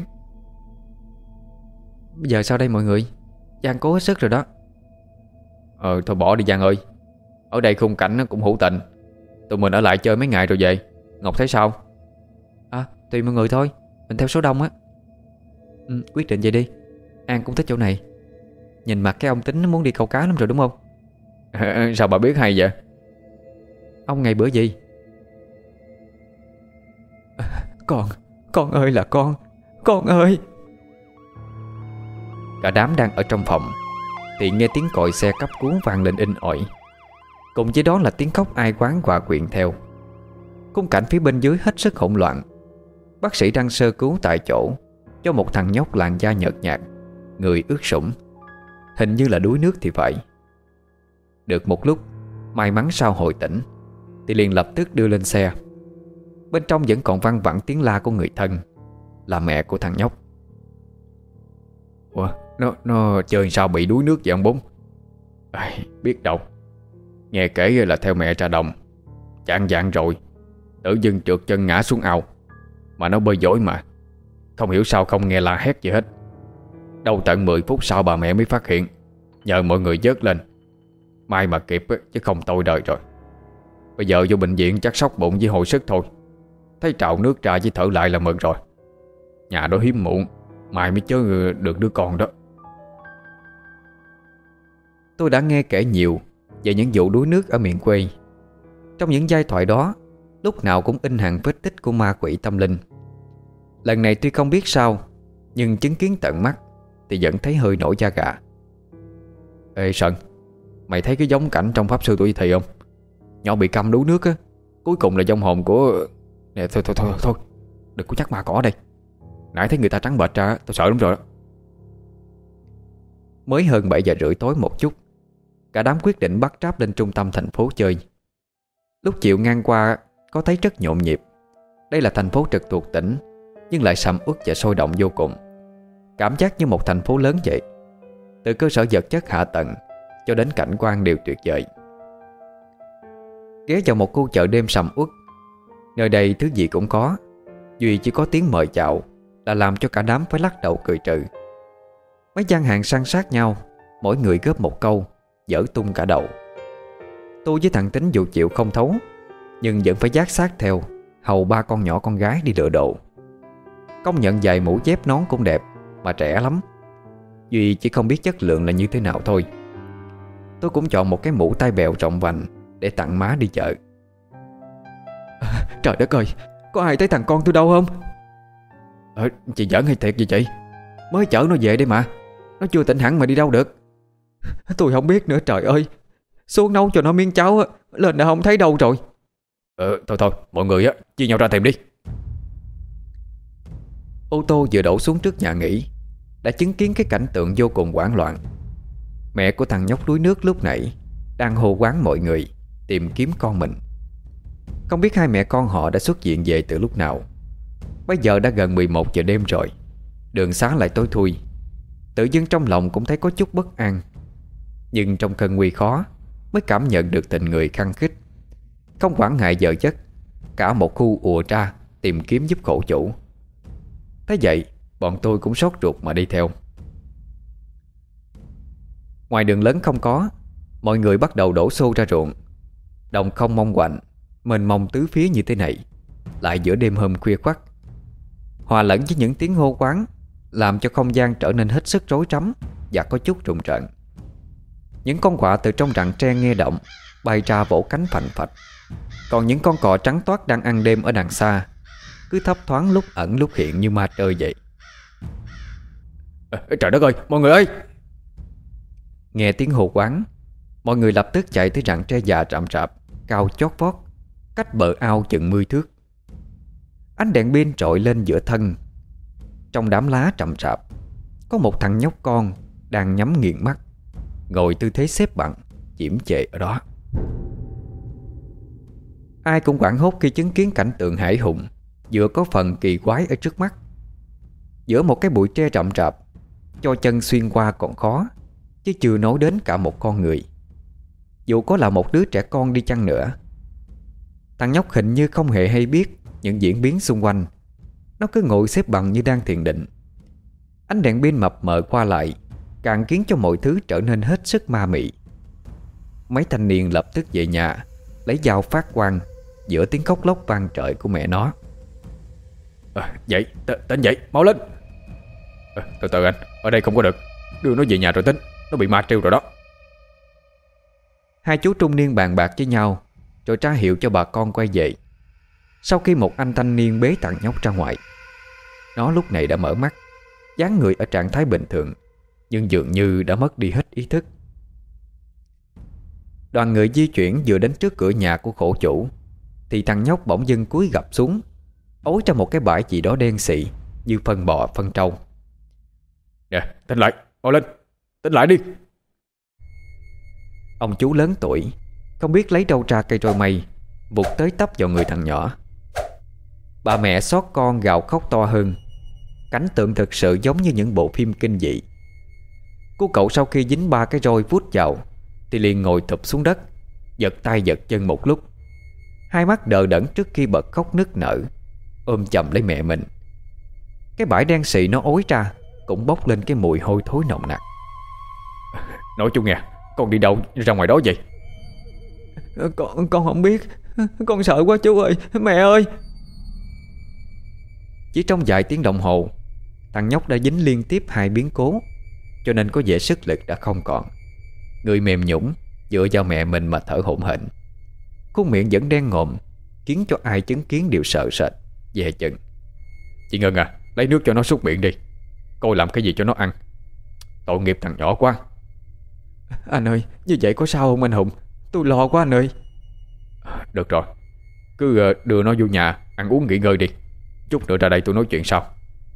Bây giờ sao đây mọi người? Giang cố hết sức rồi đó. Thôi bỏ đi Giang ơi. Ở đây khung cảnh nó cũng hữu tình. Tụi mình ở lại chơi mấy ngày rồi về. Ngọc thấy sao? Tùy mọi người thôi, mình theo số đông á. Quyết định vậy đi. An cũng thích chỗ này. Nhìn mặt cái ông Tính nó muốn đi câu cá lắm rồi đúng không? Sao bà biết hay vậy? Ông ngày bữa gì? Con ơi là con ơi. Cả đám đang ở trong phòng thì nghe tiếng còi xe cấp cứu vang lên inh ỏi. Cùng với đó là tiếng khóc ai oán hòa quyện theo. Khung cảnh phía bên dưới hết sức hỗn loạn. Bác sĩ đang sơ cứu tại chỗ cho một thằng nhóc làn da nhợt nhạt, người ướt sũng, hình như là đuối nước thì phải. Được một lúc, may mắn sau hồi tỉnh thì liền lập tức đưa lên xe. Bên trong vẫn còn văng vẳng tiếng la của người thân, là mẹ của thằng nhóc. Ủa, nó chơi sao bị đuối nước vậy ông Bốn? Biết đâu. Nghe kể là theo mẹ ra đồng, chạng vạng rồi tự dưng trượt chân ngã xuống ao. Mà nó bơi giỏi mà, không hiểu sao không nghe la hét gì hết. Đâu tận 10 phút sau bà mẹ mới phát hiện, nhờ mọi người vớt lên. May mà kịp chứ không tôi đời rồi. Bây giờ vô bệnh viện chắc sốc bụng với hồi sức thôi. Thấy trào nước ra với thở lại là mừng rồi. Nhà đó hiếm muộn, mai mới chớ được đứa con đó. Tôi đã nghe kể nhiều về những vụ đuối nước ở miền quê. Trong những giai thoại đó, lúc nào cũng in hằn vết tích của ma quỷ tâm linh. Lần này tuy không biết sao, nhưng chứng kiến tận mắt thì vẫn thấy hơi nổi da gà. Ê Sơn, mày thấy cái giống cảnh trong Pháp Sư Tuổi Thị không? Nhỏ bị câm đuối nước á, cuối cùng là vong hồn của... Nè, thôi, đừng có nhắc ma cỏ đây. Nãy thấy người ta trắng bệch ra, tôi sợ lắm rồi đó. Mới hơn 7 giờ rưỡi tối một chút, cả đám quyết định bắt tráp lên trung tâm thành phố chơi. Lúc chiều ngang qua có thấy rất nhộn nhịp. Đây là thành phố trực thuộc tỉnh, nhưng lại sầm uất và sôi động vô cùng. Cảm giác như một thành phố lớn vậy. Từ cơ sở vật chất hạ tầng cho đến cảnh quan đều tuyệt vời. Ghé vào một khu chợ đêm sầm uất. Nơi đây thứ gì cũng có, duy chỉ có tiếng mời chào là làm cho cả đám phải lắc đầu cười trừ. Mấy gian hàng san sát nhau, mỗi người góp một câu, dở tung cả đầu. Tôi với thằng Tính dù chịu không thấu, nhưng vẫn phải dát sát theo, hầu 3 con nhỏ con gái đi lựa đồ. Công nhận giày mũ dép nón cũng đẹp, mà trẻ lắm. Duy chỉ không biết chất lượng là như thế nào thôi. Tôi cũng chọn một cái mũ tai bèo rộng vành để tặng má đi chợ. Trời đất ơi, có ai thấy thằng con tôi đâu không? Chị giỡn hay thiệt gì chị? Mới chở nó về đây mà, nó chưa tỉnh hẳn mà đi đâu được. Tôi không biết nữa trời ơi. Xuống nấu cho nó miếng cháo lên đã không thấy đâu rồi. Thôi, mọi người á chia nhau ra tìm đi. Ô tô vừa đổ xuống trước nhà nghỉ đã chứng kiến cái cảnh tượng vô cùng hoảng loạn. Mẹ của thằng nhóc đuối nước lúc nãy đang hô hoán mọi người tìm kiếm con mình. Không biết hai mẹ con họ đã xuất hiện về từ lúc nào. Bây giờ đã gần 11 giờ đêm rồi, đường xá lại tối thui. Tự dưng trong lòng cũng thấy có chút bất an. Nhưng trong cơn nguy khó mới cảm nhận được tình người khăng khít. Không quản ngại giờ giấc, cả một khu ùa ra tìm kiếm giúp khổ chủ. Thế vậy bọn tôi cũng sốt ruột mà đi theo. Ngoài đường lớn không có, mọi người bắt đầu đổ xô ra ruộng. Đồng không mong quạnh, mênh mông tứ phía như thế này, lại giữa đêm hôm khuya khoắt, hòa lẫn với những tiếng hô hoán, làm cho không gian trở nên hết sức rối rắm và có chút rùng rợn. Những con quạ từ trong rặng tre nghe động bay ra vỗ cánh phành phạch. Còn những con cò trắng toát đang ăn đêm ở đằng xa cứ thấp thoáng lúc ẩn lúc hiện như ma trơi vậy. Trời đất ơi, mọi người ơi! Nghe tiếng hô hoán, mọi người lập tức chạy tới rặng tre già rậm rạp, cao chót vót, cách bờ ao chừng 10 thước. Ánh đèn pin trội lên giữa thân. Trong đám lá rậm rạp có một thằng nhóc con đang nhắm nghiền mắt, ngồi tư thế xếp bằng, chiếm chệ ở đó. Ai cũng hoảng hốt khi chứng kiến cảnh tượng hãi hùng vừa có phần kỳ quái ở trước mắt. Giữa một cái bụi tre rậm rạp, cho chân xuyên qua còn khó, chứ chưa nói đến cả một con người. Dù có là một đứa trẻ con đi chăng nữa, thằng nhóc hình như không hề hay biết những diễn biến xung quanh. Nó cứ ngồi xếp bằng như đang thiền định. Ánh đèn pin mập mờ qua lại càng khiến cho mọi thứ trở nên hết sức ma mị. Mấy thanh niên lập tức về nhà, lấy dao phát quang giữa tiếng khóc lóc vang trời của mẹ nó. Dậy, tỉnh dậy, mau lên. Từ từ anh, ở đây không có được. Đưa nó về nhà rồi tính. Nó bị ma trêu rồi đó. Hai chú trung niên bàn bạc với nhau, rồi tra hiệu cho bà con quay về. Sau khi một anh thanh niên bế thằng nhóc ra ngoài, nó lúc này đã mở mắt, dáng người ở trạng thái bình thường, nhưng dường như đã mất đi hết ý thức. Đoàn người di chuyển vừa đến trước cửa nhà của khổ chủ, thì thằng nhóc bỗng dưng cúi gập xuống, ối ra một cái bãi gì đó đen xị như phân bò phân trâu. Nè, tỉnh lại, mau lên, tỉnh lại đi. Ông chú lớn tuổi không biết lấy đâu ra cây roi mây, vụt tới tấp vào người thằng nhỏ. Bà mẹ xót con gào khóc to hơn. Cảnh tượng thực sự giống như những bộ phim kinh dị. Cô cậu sau khi dính 3 cái roi vút vào thì liền ngồi thụp xuống đất, giật tay giật chân một lúc, hai mắt đờ đẫn trước khi bật khóc nức nở, ôm chầm lấy mẹ mình. Cái bãi đen xị nó ối ra cũng bốc lên cái mùi hôi thối nồng nặc. Nói chú nghe, con đi đâu ra ngoài đó vậy? Con không biết. Con sợ quá chú ơi, mẹ ơi. Chỉ trong vài tiếng đồng hồ, thằng nhóc đã dính liên tiếp 2 biến cố, cho nên có vẻ sức lực đã không còn. Người mềm nhũn dựa vào mẹ mình mà thở hổn hển. Khuôn miệng vẫn đen ngòm, khiến cho ai chứng kiến đều sợ sệt, dè chừng. Chị Ngân à, lấy nước cho nó súc miệng đi. Coi làm cái gì cho nó ăn. Tội nghiệp thằng nhỏ quá. Anh ơi, như vậy có sao không anh Hùng? Tôi lo quá anh ơi. Được rồi, cứ đưa nó vô nhà ăn uống nghỉ ngơi đi. Chút nữa ra đây tôi nói chuyện sau.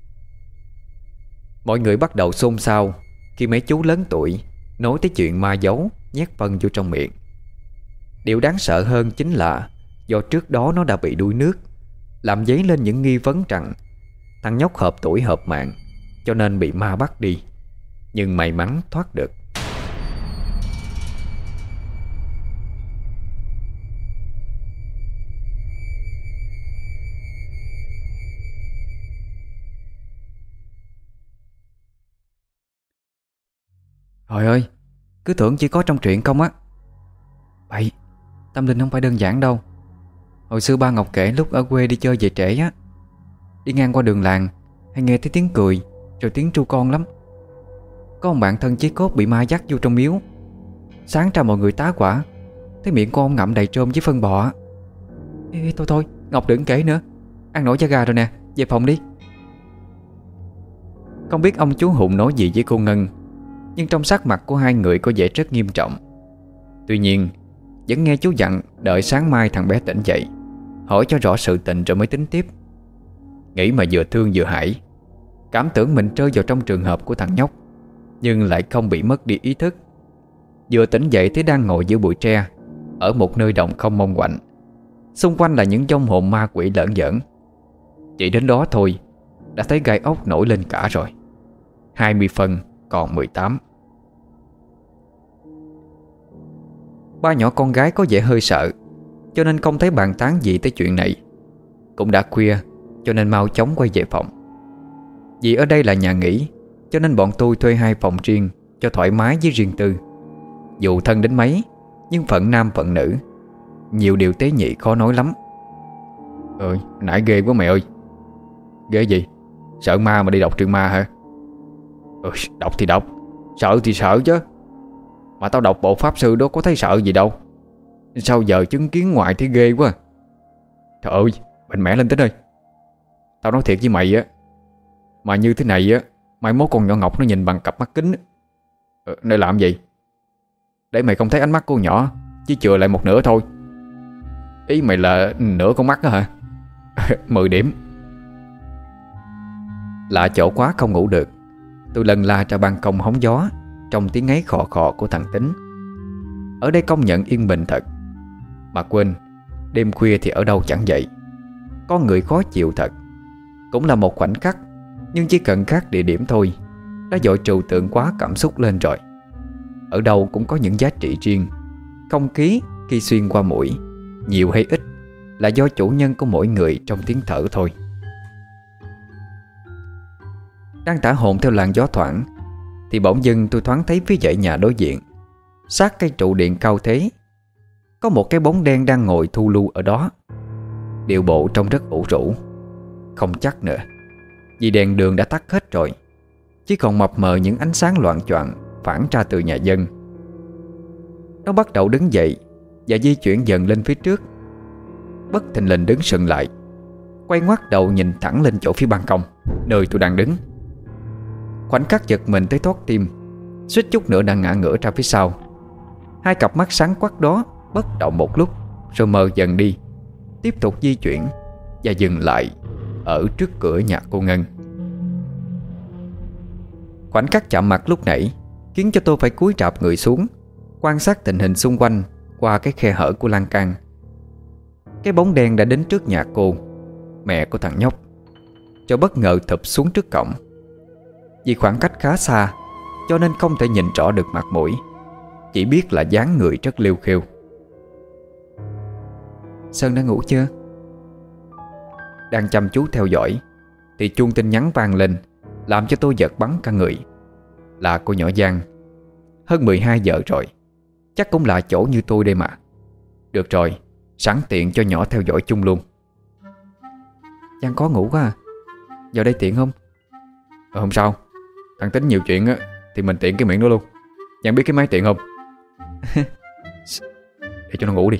Mọi người bắt đầu xôn xao khi mấy chú lớn tuổi nói tới chuyện ma giấu nhét phân vô trong miệng. Điều đáng sợ hơn chính là do trước đó nó đã bị đuối nước, làm dấy lên những nghi vấn rằng thằng nhóc hợp tuổi hợp mạng, cho nên bị ma bắt đi. Nhưng may mắn thoát được. Trời ơi, cứ tưởng chỉ có trong truyện không á. Vậy, tâm linh không phải đơn giản đâu. Hồi xưa ba Ngọc kể lúc ở quê đi chơi về trễ á, đi ngang qua đường làng hay nghe thấy tiếng cười, rồi tiếng tru con lắm. Có ông bạn thân chí cốt bị ma dắt vô trong miếu. Sáng ra mọi người tá hỏa, thấy miệng con ngậm đầy trôm với phân bò. Ê, thôi, Ngọc đừng kể nữa. Ăn nổi da gà rồi nè, về phòng đi. Không biết ông chú Hùng nói gì với cô Ngân, nhưng trong sắc mặt của hai người có vẻ rất nghiêm trọng. Tuy nhiên vẫn nghe chú dặn đợi sáng mai thằng bé tỉnh dậy, hỏi cho rõ sự tình rồi mới tính tiếp. Nghĩ mà vừa thương vừa hãi, cảm tưởng mình rơi vào trong trường hợp của thằng nhóc, nhưng lại không bị mất đi ý thức. Vừa tỉnh dậy thấy đang ngồi giữa bụi tre, ở một nơi đồng không mong quạnh. Xung quanh là những vong hồn ma quỷ lởn giởn. Chỉ đến đó thôi đã thấy gai ốc nổi lên cả rồi. 20 phân còn 18. Ba nhỏ con gái có vẻ hơi sợ, cho nên không thấy bàn tán gì tới chuyện này. Cũng đã khuya, cho nên mau chóng quay về phòng. Vì ở đây là nhà nghỉ, cho nên bọn tôi thuê 2 phòng riêng cho thoải mái với riêng tư. Dù thân đến mấy, nhưng phận nam phận nữ, nhiều điều tế nhị khó nói lắm. Nãy ghê quá mẹ ơi. Ghê gì? Sợ ma mà đi đọc truyện ma hả? Đọc thì đọc, sợ thì sợ chứ. Mà tao đọc bộ pháp sư đó có thấy sợ gì đâu. Sao giờ chứng kiến ngoại thấy ghê quá. Trời ơi, mạnh mẽ lên Tính ơi. Tao nói thiệt với mày á, mà như thế này á, mai mốt con nhỏ Ngọc nó nhìn bằng cặp mắt kính. Để làm gì? Để mày không thấy ánh mắt con nhỏ, chỉ chừa lại một nửa thôi. Ý mày là nửa con mắt đó hả? 10 điểm. Lạ chỗ quá không ngủ được, tôi lần la ra ban công hóng gió trong tiếng ngáy khò khò của thằng Tính. Ở đây công nhận yên bình thật. Mà quên, đêm khuya thì ở đâu chẳng vậy. Con người khó chịu thật. Cũng là một khoảnh khắc, nhưng chỉ cần khác địa điểm thôi đã dội trừu tượng quá cảm xúc lên rồi. Ở đâu cũng có những giá trị riêng. Không khí khi xuyên qua mũi, nhiều hay ít là do chủ nhân của mỗi người trong tiếng thở thôi. Đang tả hồn theo làn gió thoảng thì bỗng dưng tôi thoáng thấy phía dãy nhà đối diện, sát cây trụ điện cao thế, có một cái bóng đen đang ngồi thu lu ở đó. Điệu bộ trông rất ủ rũ. Không chắc nữa, vì đèn đường đã tắt hết rồi, chỉ còn mập mờ những ánh sáng loạng choạng phản ra từ nhà dân. Nó bắt đầu đứng dậy và di chuyển dần lên phía trước. Bất thình lình đứng sững lại, quay ngoắt đầu nhìn thẳng lên chỗ phía ban công, nơi tôi đang đứng. Khoảnh khắc giật mình tới thót tim, suýt chút nữa đã ngã ngửa ra phía sau. Hai cặp mắt sáng quắc đó bất động một lúc, rồi mờ dần đi, tiếp tục di chuyển và dừng lại ở trước cửa nhà cô Ngân. Khoảnh khắc chạm mặt lúc nãy khiến cho tôi phải cúi rạp người xuống, quan sát tình hình xung quanh qua cái khe hở của lan can. Cái bóng đen đã đến trước nhà cô, mẹ của thằng nhóc, cho bất ngờ thụp xuống trước cổng. Vì khoảng cách khá xa cho nên không thể nhìn rõ được mặt mũi, chỉ biết là dáng người rất liêu khiêu. Sơn đã ngủ chưa? Đang chăm chú theo dõi thì chuông tin nhắn vang lên, làm cho tôi giật bắn cả người. Là cô nhỏ Giang. Hơn 12 giờ rồi, chắc cũng là chỗ như tôi đây mà. Được rồi, sẵn tiện cho nhỏ theo dõi chung luôn. Giang có ngủ quá à? Vào đây tiện không? Không sao. Thằng Tính nhiều chuyện á thì mình tiện cái miệng đó luôn. Giang biết cái máy tiện không? Để cho nó ngủ đi.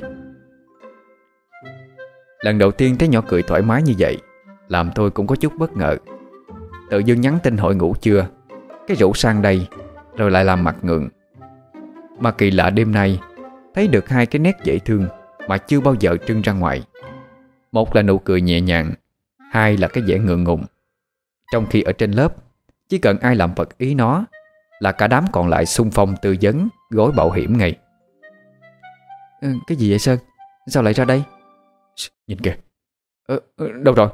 Lần đầu tiên thấy nhỏ cười thoải mái như vậy làm tôi cũng có chút bất ngờ. Tự dưng nhắn tin hỏi ngủ chưa, cái rủ sang đây rồi lại làm mặt ngượng. Mà kỳ lạ đêm nay thấy được hai cái nét dễ thương mà chưa bao giờ trưng ra ngoài. Một là nụ cười nhẹ nhàng, hai là cái vẻ ngượng ngùng. Trong khi ở trên lớp, chỉ cần ai làm phật ý nó là cả đám còn lại xung phong tư vấn, gói bảo hiểm ngay. Cái gì vậy Sơn? Sao lại ra đây? Nhìn kìa. Đâu rồi?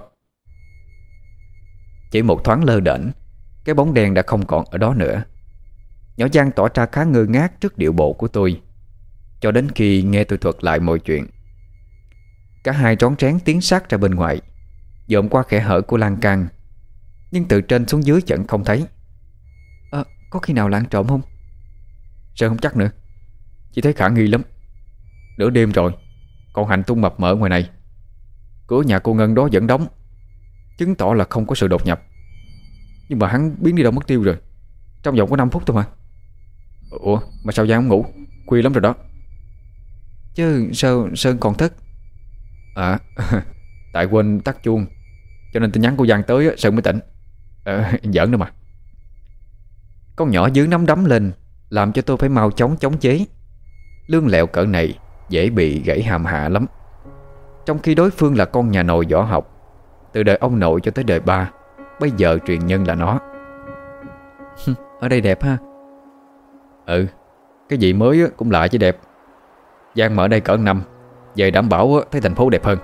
Chỉ một thoáng lơ đễnh, cái bóng đen đã không còn ở đó nữa. Nhỏ Giang tỏ ra khá ngơ ngác trước điệu bộ của tôi, cho đến khi nghe tôi thuật lại mọi chuyện. Cả hai rón rén tiến sát ra bên ngoài, dòm qua khe hở của lan can, nhưng từ trên xuống dưới vẫn không thấy. Có khi nào là ăn trộm không? Sơn không chắc nữa, chỉ thấy khả nghi lắm. Nửa đêm rồi còn hành tung mập mờ ngoài này. Cửa nhà cô Ngân đó vẫn đóng, chứng tỏ là không có sự đột nhập. Nhưng mà hắn biến đi đâu mất tiêu rồi, trong vòng có 5 phút thôi mà. Ủa mà sao Giang không ngủ? Khuya lắm rồi đó. Chứ sao Sơn còn thức? Tại quên tắt chuông, cho nên tin nhắn của Giang tới Sơn mới tỉnh. Giỡn nữa mà. Con nhỏ dưới nắm đấm lên, làm cho tôi phải mau chóng chống chế. Lương lẹo cỡ này dễ bị gãy hàm hạ lắm. Trong khi đối phương là con nhà nồi võ học, từ đời ông nội cho tới đời ba, bây giờ truyền nhân là nó. Ở đây đẹp ha. Cái gì mới cũng lạ chứ đẹp. Giang mở đây cỡ năm, về đảm bảo thấy thành phố đẹp hơn.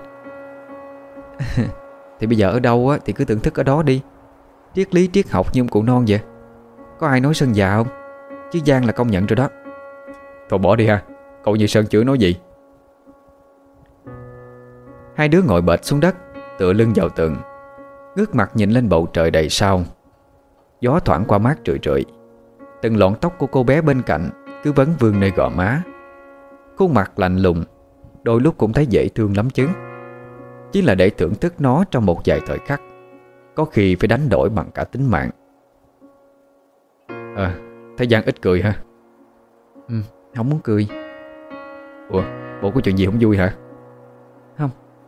Thì bây giờ ở đâu thì cứ thưởng thức ở đó đi. Triết lý triết học như ông cụ non vậy. Có ai nói Sơn già không? Chứ Giang là công nhận rồi đó. Thôi bỏ đi ha, cậu như Sơn chửi nói gì. Hai đứa ngồi bệt xuống đất, tựa lưng vào tường, ngước mặt nhìn lên bầu trời đầy sao. Gió thoảng qua mát rượi rượi. Từng lọn tóc của cô bé bên cạnh cứ vấn vương nơi gò má. Khuôn mặt lạnh lùng, đôi lúc cũng thấy dễ thương lắm chứ. Chỉ là để thưởng thức nó trong một vài thời khắc, có khi phải đánh đổi bằng cả tính mạng. Thấy Giang ít cười ha? Không muốn cười. Ủa, bộ có chuyện gì không vui hả? Không.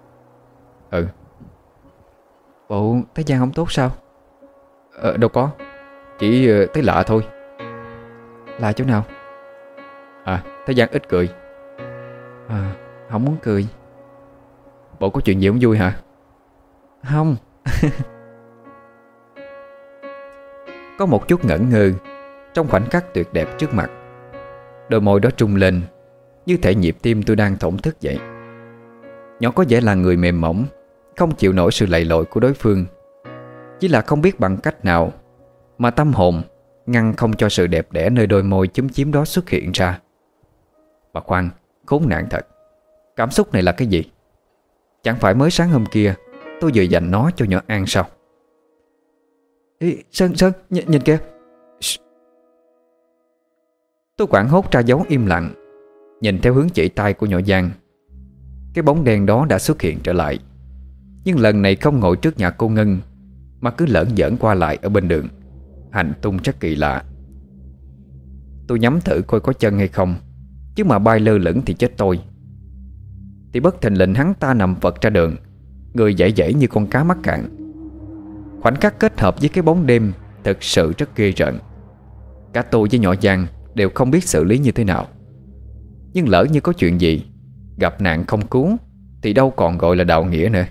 Bộ thấy Giang không tốt sao? Đâu có, chỉ thấy lạ thôi. Lạ chỗ nào? Thấy Giang ít cười. Không muốn cười. Bộ có chuyện gì không vui hả? Không. Có một chút ngẩn ngơ trong khoảnh khắc tuyệt đẹp trước mặt. Đôi môi đó trung lên, như thể nhịp tim tôi đang thổn thức vậy. Nhỏ có vẻ là người mềm mỏng, không chịu nổi sự lầy lội của đối phương. Chỉ là không biết bằng cách nào mà tâm hồn ngăn không cho sự đẹp đẽ nơi đôi môi chúm chím đó xuất hiện ra. Mà khoan, khốn nạn thật. Cảm xúc này là cái gì? Chẳng phải mới sáng hôm kia tôi vừa dành nó cho nhỏ An sao? Ê, Sơn, nhìn kìa. Tôi quảng hốt ra dấu im lặng, nhìn theo hướng chỉ tay của nhỏ Giang. Cái bóng đen đó đã xuất hiện trở lại, nhưng lần này không ngồi trước nhà cô Ngân, mà cứ lởn giởn qua lại ở bên đường. Hành tung rất kỳ lạ. Tôi nhắm thử coi có chân hay không, chứ mà bay lơ lửng thì chết tôi. Thì bất thình lình hắn ta nằm vật ra đường, người dãy dãy như con cá mắc cạn. Khoảnh khắc kết hợp với cái bóng đêm thực sự rất ghê rợn. Cả tôi với nhỏ Giang đều không biết xử lý như thế nào. Nhưng lỡ như có chuyện gì, gặp nạn không cứu thì đâu còn gọi là đạo nghĩa nữa.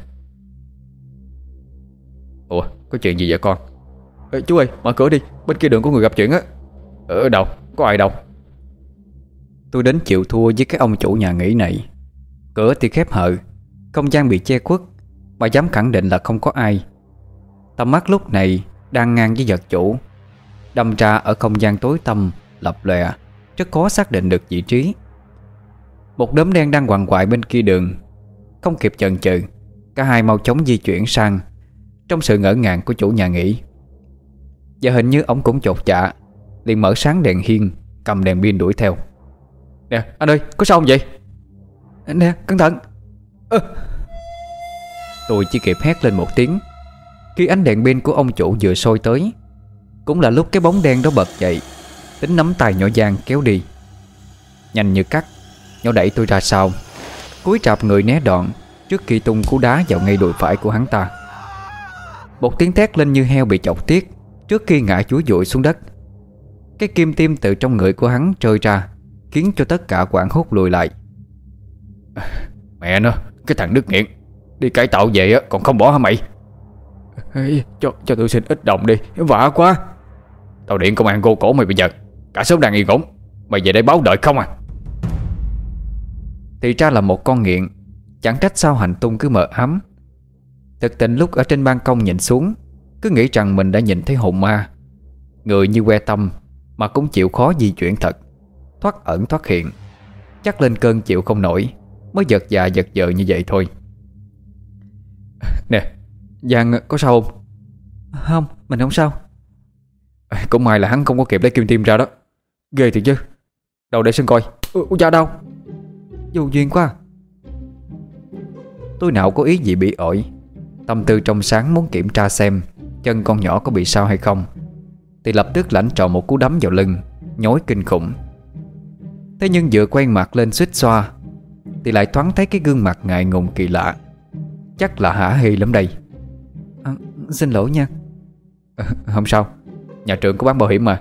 Ủa, có chuyện gì vậy con? Chú ơi, mở cửa đi, bên kia đường có người gặp chuyện á. Ở đâu, có ai đâu? Tôi đến chịu thua với cái ông chủ nhà nghỉ này. Cửa thì khép hờ, không gian bị che khuất, mà dám khẳng định là không có ai. Tầm mắt lúc này đang ngang với vật chủ, đâm ra ở không gian tối tăm lập lòe, rất khó xác định được vị trí. Một đốm đen đang quằn quại bên kia đường. Không kịp chần chừ, cả hai mau chóng di chuyển sang, trong sự ngỡ ngàng của chủ nhà nghỉ. Và hình như ông cũng chột dạ, liền mở sáng đèn hiên, cầm đèn pin đuổi theo. Nè anh ơi, có sao không vậy? Nè cẩn thận. Tôi chỉ kịp hét lên một tiếng khi ánh đèn pin của ông chủ vừa soi tới. Cũng là lúc cái bóng đen đó bật dậy, tính nắm tay nhỏ Giang kéo đi. Nhanh như cắt, nhỏ đẩy tôi ra sau, cúi trạp người né đòn trước khi tung cú đá vào ngay đùi phải của hắn ta. Một tiếng thét lên như heo bị chọc tiết trước khi ngã chúi dụi xuống đất. Cái kim tim từ trong người của hắn rơi ra, khiến cho tất cả quảng hốt lùi lại. Mẹ nó, cái thằng đứt nghiện, đi cải tạo về á còn không bỏ hả mày? Cho tôi xin ít đồng đi, vả quá. Tao điện công an cô cổ mày bây giờ. Cả xóm đang yên ổn, mày về đây báo đợi không à? Thì ra là một con nghiện, chẳng trách sao hành tung cứ mờ ám. Thực tình lúc ở trên ban công nhìn xuống, cứ nghĩ rằng mình đã nhìn thấy hồn ma. Người như que tăm mà cũng chịu khó di chuyển thật, thoát ẩn thoát hiện. Chắc lên cơn chịu không nổi mới giật dạ giật vờ như vậy thôi. Nè, Giang có sao không? Không, mình không sao. Cũng may là hắn không có kịp lấy kim tim ra đó. Ghê thiệt chứ. Đâu để xem coi. Da đau. Vô duyên quá. Tôi nào có ý gì bị ổi, tâm tư trong sáng muốn kiểm tra xem chân con nhỏ có bị sao hay không, thì lập tức lãnh trọn một cú đấm vào lưng, nhói kinh khủng. Thế nhưng vừa quay mặt lên suýt xoa thì lại thoáng thấy cái gương mặt ngại ngùng kỳ lạ. Chắc là hả hê lắm đây. Xin lỗi nha. Không sao, nhà trường có bán bảo hiểm mà.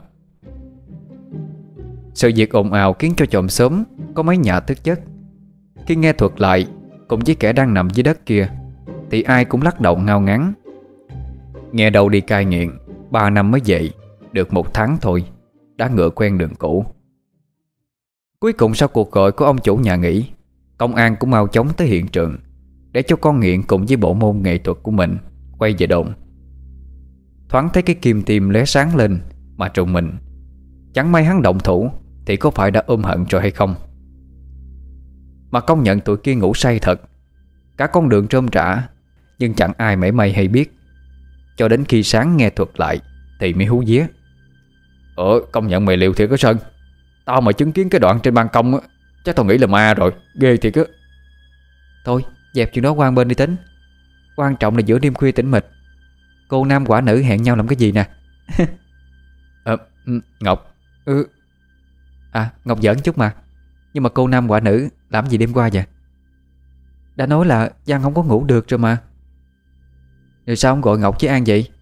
Sự việc ồn ào khiến cho chòm xóm có mấy nhà thức giấc. Khi nghe thuật lại cùng với kẻ đang nằm dưới đất kia thì ai cũng lắc đầu ngao ngán. Nghe đâu đi cai nghiện 3 năm mới dậy, được 1 tháng thôi đã ngựa quen đường cũ. Cuối cùng sau cuộc gọi của ông chủ nhà nghỉ, công an cũng mau chóng tới hiện trường để cho con nghiện cùng với bộ môn nghệ thuật của mình quay về đồn. Thoáng thấy cái kim tim lóe sáng lên mà trùng mình. Chẳng may hắn động thủ thì có phải đã ôm hận rồi hay không. Mà công nhận tụi kia ngủ say thật. Cả con đường rôm rã, nhưng chẳng ai mảy may hay biết. Cho đến khi sáng nghe thuật lại thì mới hú vía. Công nhận mày liều thiệt có Sơn. Tao mà chứng kiến cái đoạn trên ban công á, chắc tao nghĩ là ma rồi. Ghê thiệt á. Thôi dẹp chuyện đó qua bên đi tính. Quan trọng là giữa đêm khuya tĩnh mịch, cô nam quả nữ hẹn nhau làm cái gì nè? Ngọc. Ngọc giỡn chút mà. Nhưng mà cô nam quả nữ làm gì đêm qua vậy? Đã nói là Giang không có ngủ được rồi mà. Rồi sao không gọi Ngọc với An vậy?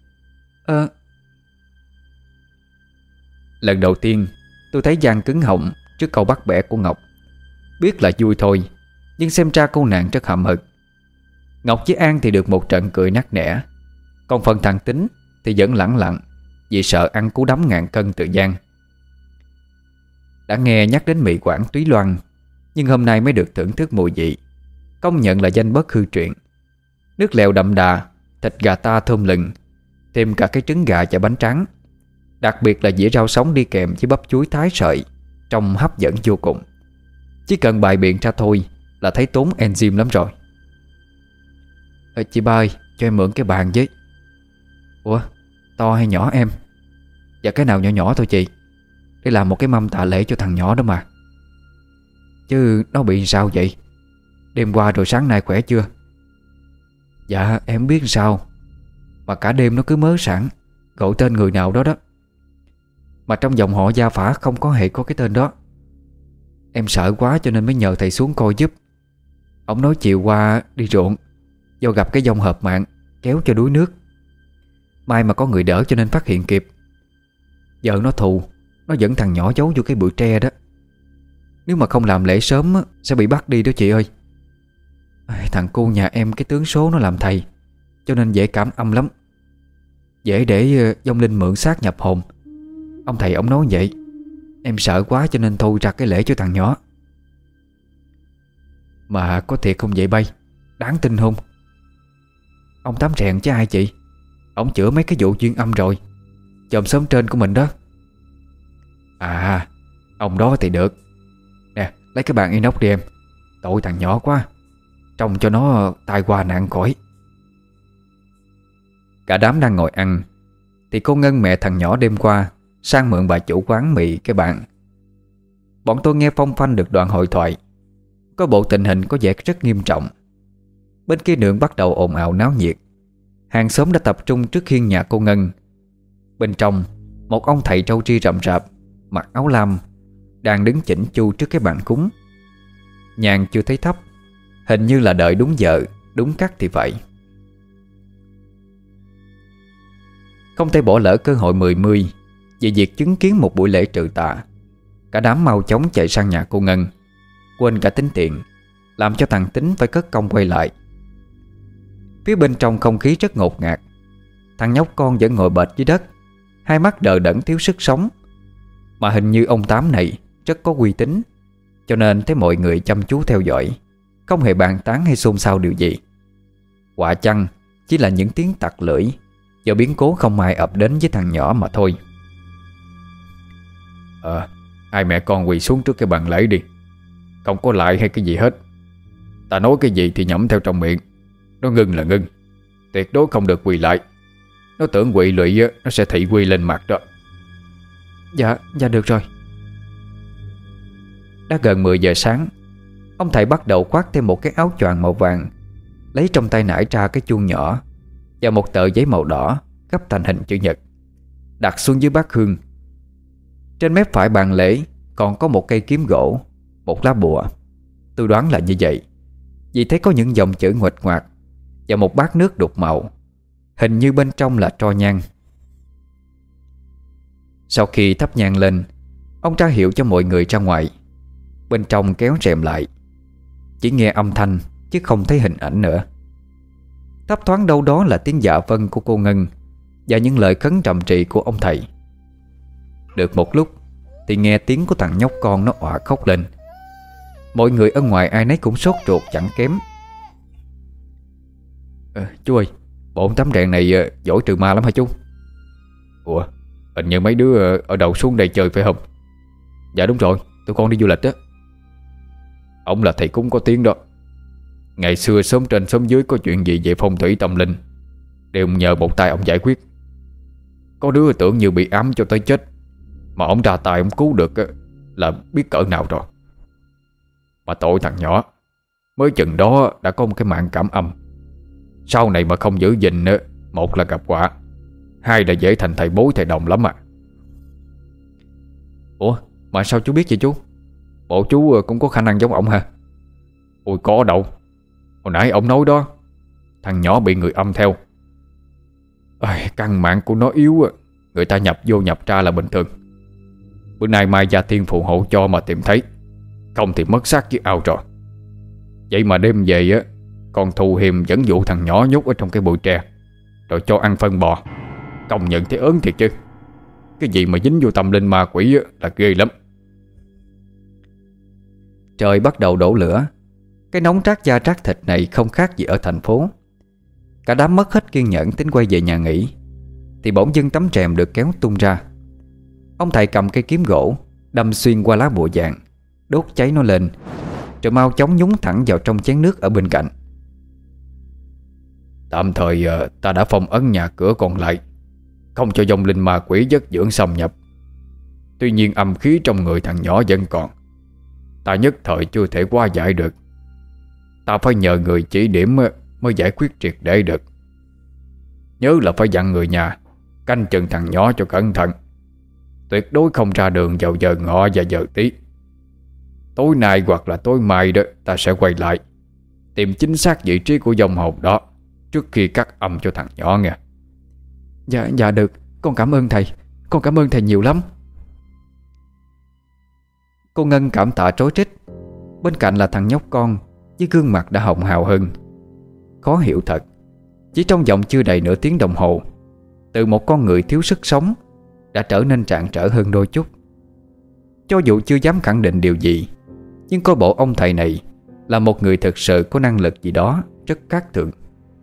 Lần đầu tiên tôi thấy Giang cứng họng trước câu bắt bẻ của Ngọc. Biết là vui thôi, nhưng xem ra cô nàng rất hậm hực. Ngọc với An thì được một trận cười nắc nẻ, còn phần thằng Tính thì vẫn lẳng lặng vì sợ ăn cú đấm ngàn cân từ Giang. Đã nghe nhắc đến mị quản Túy Loan, nhưng hôm nay mới được thưởng thức mùi vị. Công nhận là danh bất hư truyền. Nước lèo đậm đà, thịt gà ta thơm lừng, thêm cả cái trứng gà và bánh tráng. Đặc biệt là dĩa rau sống đi kèm với bắp chuối thái sợi, trông hấp dẫn vô cùng. Chỉ cần bày biện ra thôi là thấy tốn enzyme lắm rồi. Chị ba ơi, cho em mượn cái bàn với. Ủa, to hay nhỏ em? Dạ cái nào nhỏ nhỏ thôi chị, để làm một cái mâm tạ lễ cho thằng nhỏ đó mà. Chứ nó bị sao vậy? Đêm qua rồi sáng nay khỏe chưa? Dạ em biết sao, mà cả đêm nó cứ mớ sẵn gọi tên người nào đó đó, mà trong dòng họ Gia Phả không có hề có cái tên đó. Em sợ quá cho nên mới nhờ thầy xuống coi giúp. Ông nói chiều qua đi ruộng, do gặp cái dông hợp mạng kéo cho đuối nước. May mà có người đỡ cho nên phát hiện kịp. Giờ nó thù, nó dẫn thằng nhỏ giấu vô cái bụi tre đó. Nếu mà không làm lễ sớm sẽ bị bắt đi đó chị ơi. Thằng cu nhà em cái tướng số nó làm thầy, cho nên dễ cảm âm lắm, dễ để vong linh mượn xác nhập hồn. Ông thầy ông nói vậy. Em sợ quá cho nên thôi ra cái lễ cho thằng nhỏ. Mà có thiệt không vậy bay? Đáng tin không? Ông Tám Rèn chứ ai chị? Ông chữa mấy cái vụ duyên âm rồi, chòm xóm trên của mình đó. À, ông đó thì được. Nè, lấy cái bàn inox đi em. Tội thằng nhỏ quá, trông cho nó tai qua nạn khỏi. Cả đám đang ngồi ăn thì cô Ngân mẹ thằng nhỏ đêm qua sang mượn bà chủ quán mì cái bàn. Bọn tôi nghe phong phanh được đoạn hội thoại. Có bộ tình hình có vẻ rất nghiêm trọng. Bên kia đường bắt đầu ồn ào náo nhiệt. Hàng xóm đã tập trung trước hiên nhà cô Ngân. Bên trong, một ông thầy râu ria rậm rạp, mặc áo lam, đang đứng chỉnh chu trước cái bàn cúng. Nhang chưa thấy thấp, hình như là đợi đúng giờ, đúng cắt thì vậy. Không thể bỏ lỡ cơ hội 10 về việc chứng kiến một buổi lễ trừ tà. Cả đám mau chóng chạy sang nhà cô Ngân, quên cả tính tiền, làm cho thằng Tính phải cất công quay lại. Phía bên trong không khí rất ngột ngạt. Thằng nhóc con vẫn ngồi bệt dưới đất, hai mắt đờ đẫn thiếu sức sống. Mà hình như ông Tám này rất có uy tín, cho nên thấy mọi người chăm chú theo dõi, không hề bàn tán hay xôn xao điều gì. Quả chăng chỉ là những tiếng tặc lưỡi do biến cố không ai ập đến với thằng nhỏ mà thôi. Hai mẹ con quỳ xuống trước cái bàn lễ đi. Không có lại hay cái gì hết. Ta nói cái gì thì nhẩm theo trong miệng. Nó ngưng là ngưng, tuyệt đối không được quỳ lại. Nó tưởng quỳ lụy nó sẽ thị quy lên mặt đó. Dạ được rồi. Đã gần 10 giờ sáng, ông thầy bắt đầu khoác thêm một cái áo choàng màu vàng, lấy trong tay nải ra cái chuông nhỏ và một tờ giấy màu đỏ gấp thành hình chữ nhật, đặt xuống dưới bát hương. Trên mép phải bàn lễ còn có một cây kiếm gỗ, một lá bùa. Tôi đoán là như vậy, vì thấy có những dòng chữ nguệch ngoạc và một bát nước đục màu, hình như bên trong là tro nhang. Sau khi thắp nhang lên, ông ra hiệu cho mọi người ra ngoài. Bên trong kéo rèm lại, chỉ nghe âm thanh chứ không thấy hình ảnh nữa. Thấp thoáng đâu đó là tiếng dạ vâng của cô Ngân và những lời khấn trầm trì của ông thầy. Được một lúc thì nghe tiếng của thằng nhóc con nó òa khóc lên. Mọi người ở ngoài ai nấy cũng sốt ruột chẳng kém. Chú ơi, bộ ông Tám Rèn này giỏi trừ ma lắm hả chú? Ủa, hình như mấy đứa ở đầu xuống đây chơi phải không? Dạ đúng rồi, tụi con đi du lịch á. Ông là thầy cúng có tiếng đó. Ngày xưa xóm trên xóm dưới có chuyện gì về phong thủy tâm linh đều nhờ một tay ông giải quyết. Có đứa tưởng như bị ám cho tới chết, mà ông ra tay ông cứu được là biết cỡ nào rồi. Mà tội thằng nhỏ, mới chừng đó đã có một cái mạng cảm âm. Sau này mà không giữ gìn, một là gặp họa, hai là dễ thành thầy bối thầy đồng lắm à. Ủa mà sao chú biết vậy chú? Bộ chú cũng có khả năng giống ổng hả? Ôi có đâu. Hồi nãy ông nói đó, thằng nhỏ bị người âm theo. Căn mạng của nó yếu, người ta nhập vô nhập ra là bình thường. Bữa nay mai gia tiên phù hộ cho mà tìm thấy, không thì mất xác với ao rồi. Vậy mà đêm về còn thù hiềm dẫn dụ thằng nhỏ nhốt ở trong cái bụi tre, rồi cho ăn phân bò. Công nhận thấy ớn thiệt chứ. Cái gì mà dính vô tâm linh ma quỷ là ghê lắm. Trời bắt đầu đổ lửa. Cái nóng trát da trát thịt này không khác gì ở thành phố. Cả đám mất hết kiên nhẫn tính quay về nhà nghỉ, thì bỗng dưng tấm rèm được kéo tung ra. Ông thầy cầm cây kiếm gỗ đâm xuyên qua lá bùa vàng, đốt cháy nó lên, rồi mau chóng nhúng thẳng vào trong chén nước ở bên cạnh. Tạm thời ta đã phong ấn nhà cửa còn lại, không cho vong linh ma quỷ giấc dưỡng xâm nhập. Tuy nhiên âm khí trong người thằng nhỏ vẫn còn. Ta nhất thời chưa thể qua giải được. Ta phải nhờ người chỉ điểm mới giải quyết triệt để được. Nhớ là phải dặn người nhà canh chừng thằng nhỏ cho cẩn thận. Tuyệt đối không ra đường vào giờ ngọ và giờ tí. Tối nay hoặc là tối mai đó, ta sẽ quay lại tìm chính xác vị trí của vong hồn đó trước khi cắt âm cho thằng nhỏ nghe. Dạ được. Con cảm ơn thầy. Con cảm ơn thầy nhiều lắm. Cô Ngân cảm tạ trối trích. Bên cạnh là thằng nhóc con với gương mặt đã hồng hào hơn. Khó hiểu thật, chỉ trong vòng chưa đầy nửa tiếng đồng hồ, từ một con người thiếu sức sống đã trở nên rạng rỡ hơn đôi chút. Cho dù chưa dám khẳng định điều gì, nhưng coi bộ ông thầy này là một người thực sự có năng lực gì đó rất khác thường.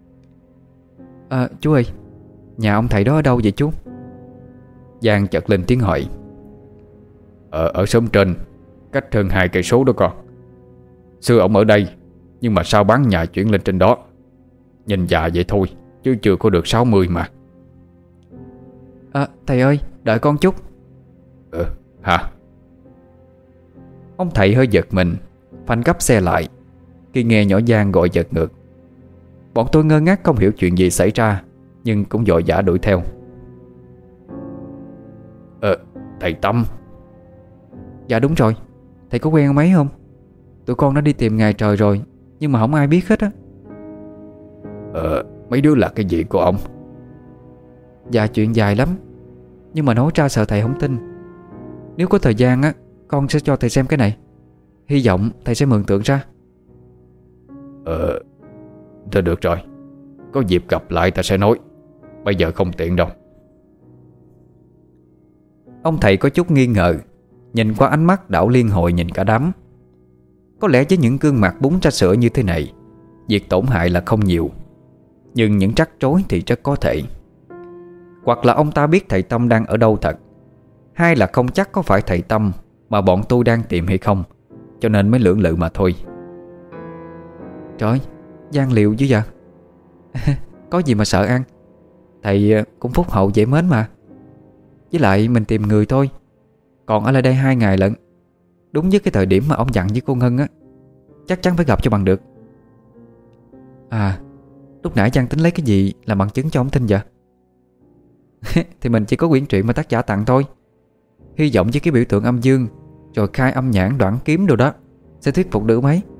Chú ơi, nhà ông thầy đó ở đâu vậy chú? Giang chợt lên tiếng hỏi. Ở xóm trên, cách hơn 2 cây số đó con. Xưa ông ở đây, nhưng mà sao bán nhà chuyển lên trên đó. Nhìn già vậy thôi, chứ chưa có được 60 mà. Thầy ơi, đợi con chút. Hả? Ông thầy hơi giật mình, phanh gấp xe lại khi nghe nhỏ Giang gọi giật ngược. Bọn tôi ngơ ngác không hiểu chuyện gì xảy ra, nhưng cũng vội vã đuổi theo. Thầy Tâm. Dạ đúng rồi. Thầy có quen ông ấy không? Tụi con đã đi tìm ngày trời rồi, nhưng mà không ai biết hết á. Mấy đứa là cái gì của ông? Dạ chuyện dài lắm, nhưng mà nói ra sợ thầy không tin. Nếu có thời gian á, con sẽ cho thầy xem cái này. Hy vọng thầy sẽ mường tượng ra. Thôi được rồi, có dịp gặp lại ta sẽ nói. Bây giờ không tiện đâu. Ông thầy có chút nghi ngờ, nhìn qua ánh mắt đảo liên hồi nhìn cả đám. Có lẽ với những gương mặt bún ra sữa như thế này, việc tổn hại là không nhiều, nhưng những rắc rối thì rất có thể. Hoặc là ông ta biết thầy Tâm đang ở đâu thật, hay là không chắc có phải thầy Tâm mà bọn tôi đang tìm hay không, cho nên mới lưỡng lự mà thôi. Trời ơi, gian liệu chứ vậy. Có gì mà sợ ăn. Thầy cũng phúc hậu dễ mến mà. Với lại mình tìm người thôi, còn ở lại đây 2 ngày lận. Đúng với cái thời điểm mà ông dặn với cô Ngân á, chắc chắn phải gặp cho bằng được. Lúc nãy Giang tính lấy cái gì làm bằng chứng cho ông tin vậy? Thì mình chỉ có quyển truyện mà tác giả tặng thôi. Hy vọng với cái biểu tượng âm dương, rồi khai âm nhãn đoạn kiếm đồ đó, sẽ thuyết phục được mấy.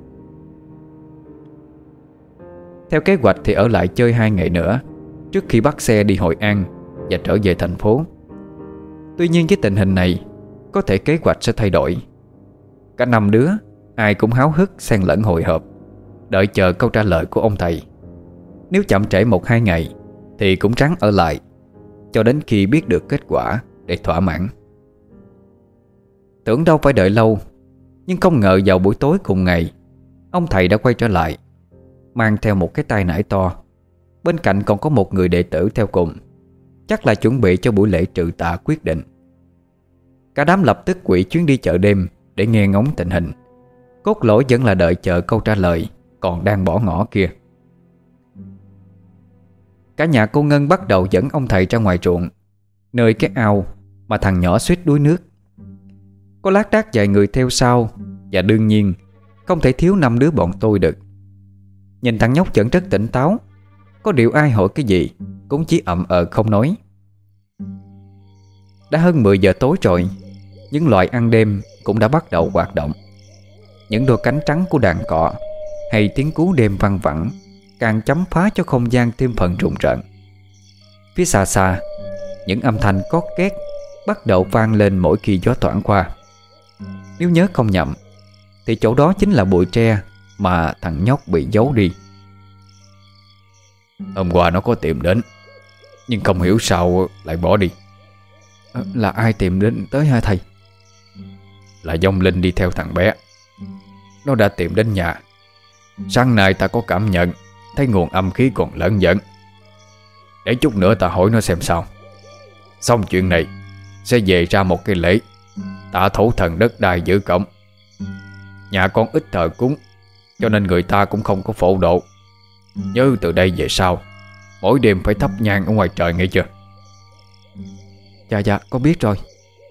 Theo kế hoạch thì ở lại chơi 2 ngày nữa trước khi bắt xe đi Hội An và trở về thành phố. Tuy nhiên với tình hình này, có thể kế hoạch sẽ thay đổi. Cả 5 đứa ai cũng háo hức xen lẫn hồi hộp, đợi chờ câu trả lời của ông thầy. Nếu chậm trễ 1-2 ngày thì cũng ráng ở lại cho đến khi biết được kết quả để thỏa mãn. Tưởng đâu phải đợi lâu, nhưng không ngờ vào buổi tối cùng ngày, ông thầy đã quay trở lại, mang theo một cái tai nải to. Bên cạnh còn có một người đệ tử theo cùng, chắc là chuẩn bị cho buổi lễ trừ tà quyết định. Cả đám lập tức quỵ chuyến đi chợ đêm để nghe ngóng tình hình. Cốt lõi vẫn là đợi chờ câu trả lời còn đang bỏ ngỏ kia. Cả nhà cô Ngân bắt đầu dẫn ông thầy ra ngoài ruộng, nơi cái ao mà thằng nhỏ suýt đuối nước. Có lác đác vài người theo sau, và đương nhiên không thể thiếu 5 đứa bọn tôi được. Nhìn thằng nhóc vẫn rất tỉnh táo, có điều ai hỏi cái gì cũng chỉ ậm không nói. Đã hơn 10 giờ tối rồi, những loài ăn đêm cũng đã bắt đầu hoạt động. Những đôi cánh trắng của đàn cọ hay tiếng cú đêm văng vẳng càng chấm phá cho không gian thêm phần rùng rợn. Phía xa xa, những âm thanh cót két bắt đầu vang lên mỗi khi gió thoảng qua. Nếu nhớ không nhầm thì chỗ đó chính là bụi tre mà thằng nhóc bị giấu đi. Hôm qua nó có tìm đến, nhưng không hiểu sao lại bỏ đi. Là ai tìm đến tới hả thầy? Là vong linh đi theo thằng bé. nó đã tìm đến nhà. Sáng nay ta có cảm nhận thấy nguồn âm khí còn lợn giận. Để chút nữa ta hỏi nó xem sao. Xong chuyện này sẽ về ra một cái lễ tạ thổ thần đất đai giữ cổng. Nhà con ít thờ cúng, cho nên người ta cũng không có phổ độ. Nhớ từ đây về sau mỗi đêm phải thắp nhang ở ngoài trời, nghe chưa? Dạ con biết rồi.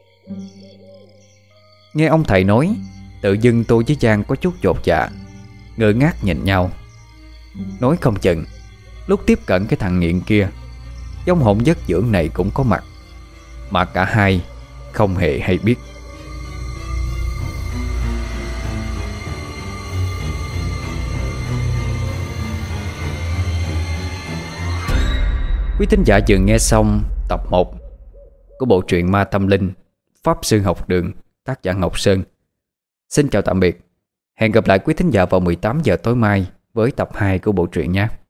Nghe ông thầy nói, tự dưng tôi với Giang có chút dột dạ, ngơ ngác nhìn nhau. Nói không chừng lúc tiếp cận cái thằng nghiện kia, vong hồn giấc dưỡng này cũng có mặt, mà cả hai không hề hay biết. Quý thính giả vừa nghe xong tập 1 của bộ truyện Ma Tâm Linh Pháp Sư Học Đường, tác giả Ngọc Sơn. Xin chào tạm biệt. Hẹn gặp lại quý thính giả vào 18 giờ tối mai với tập 2 của bộ truyện nhé.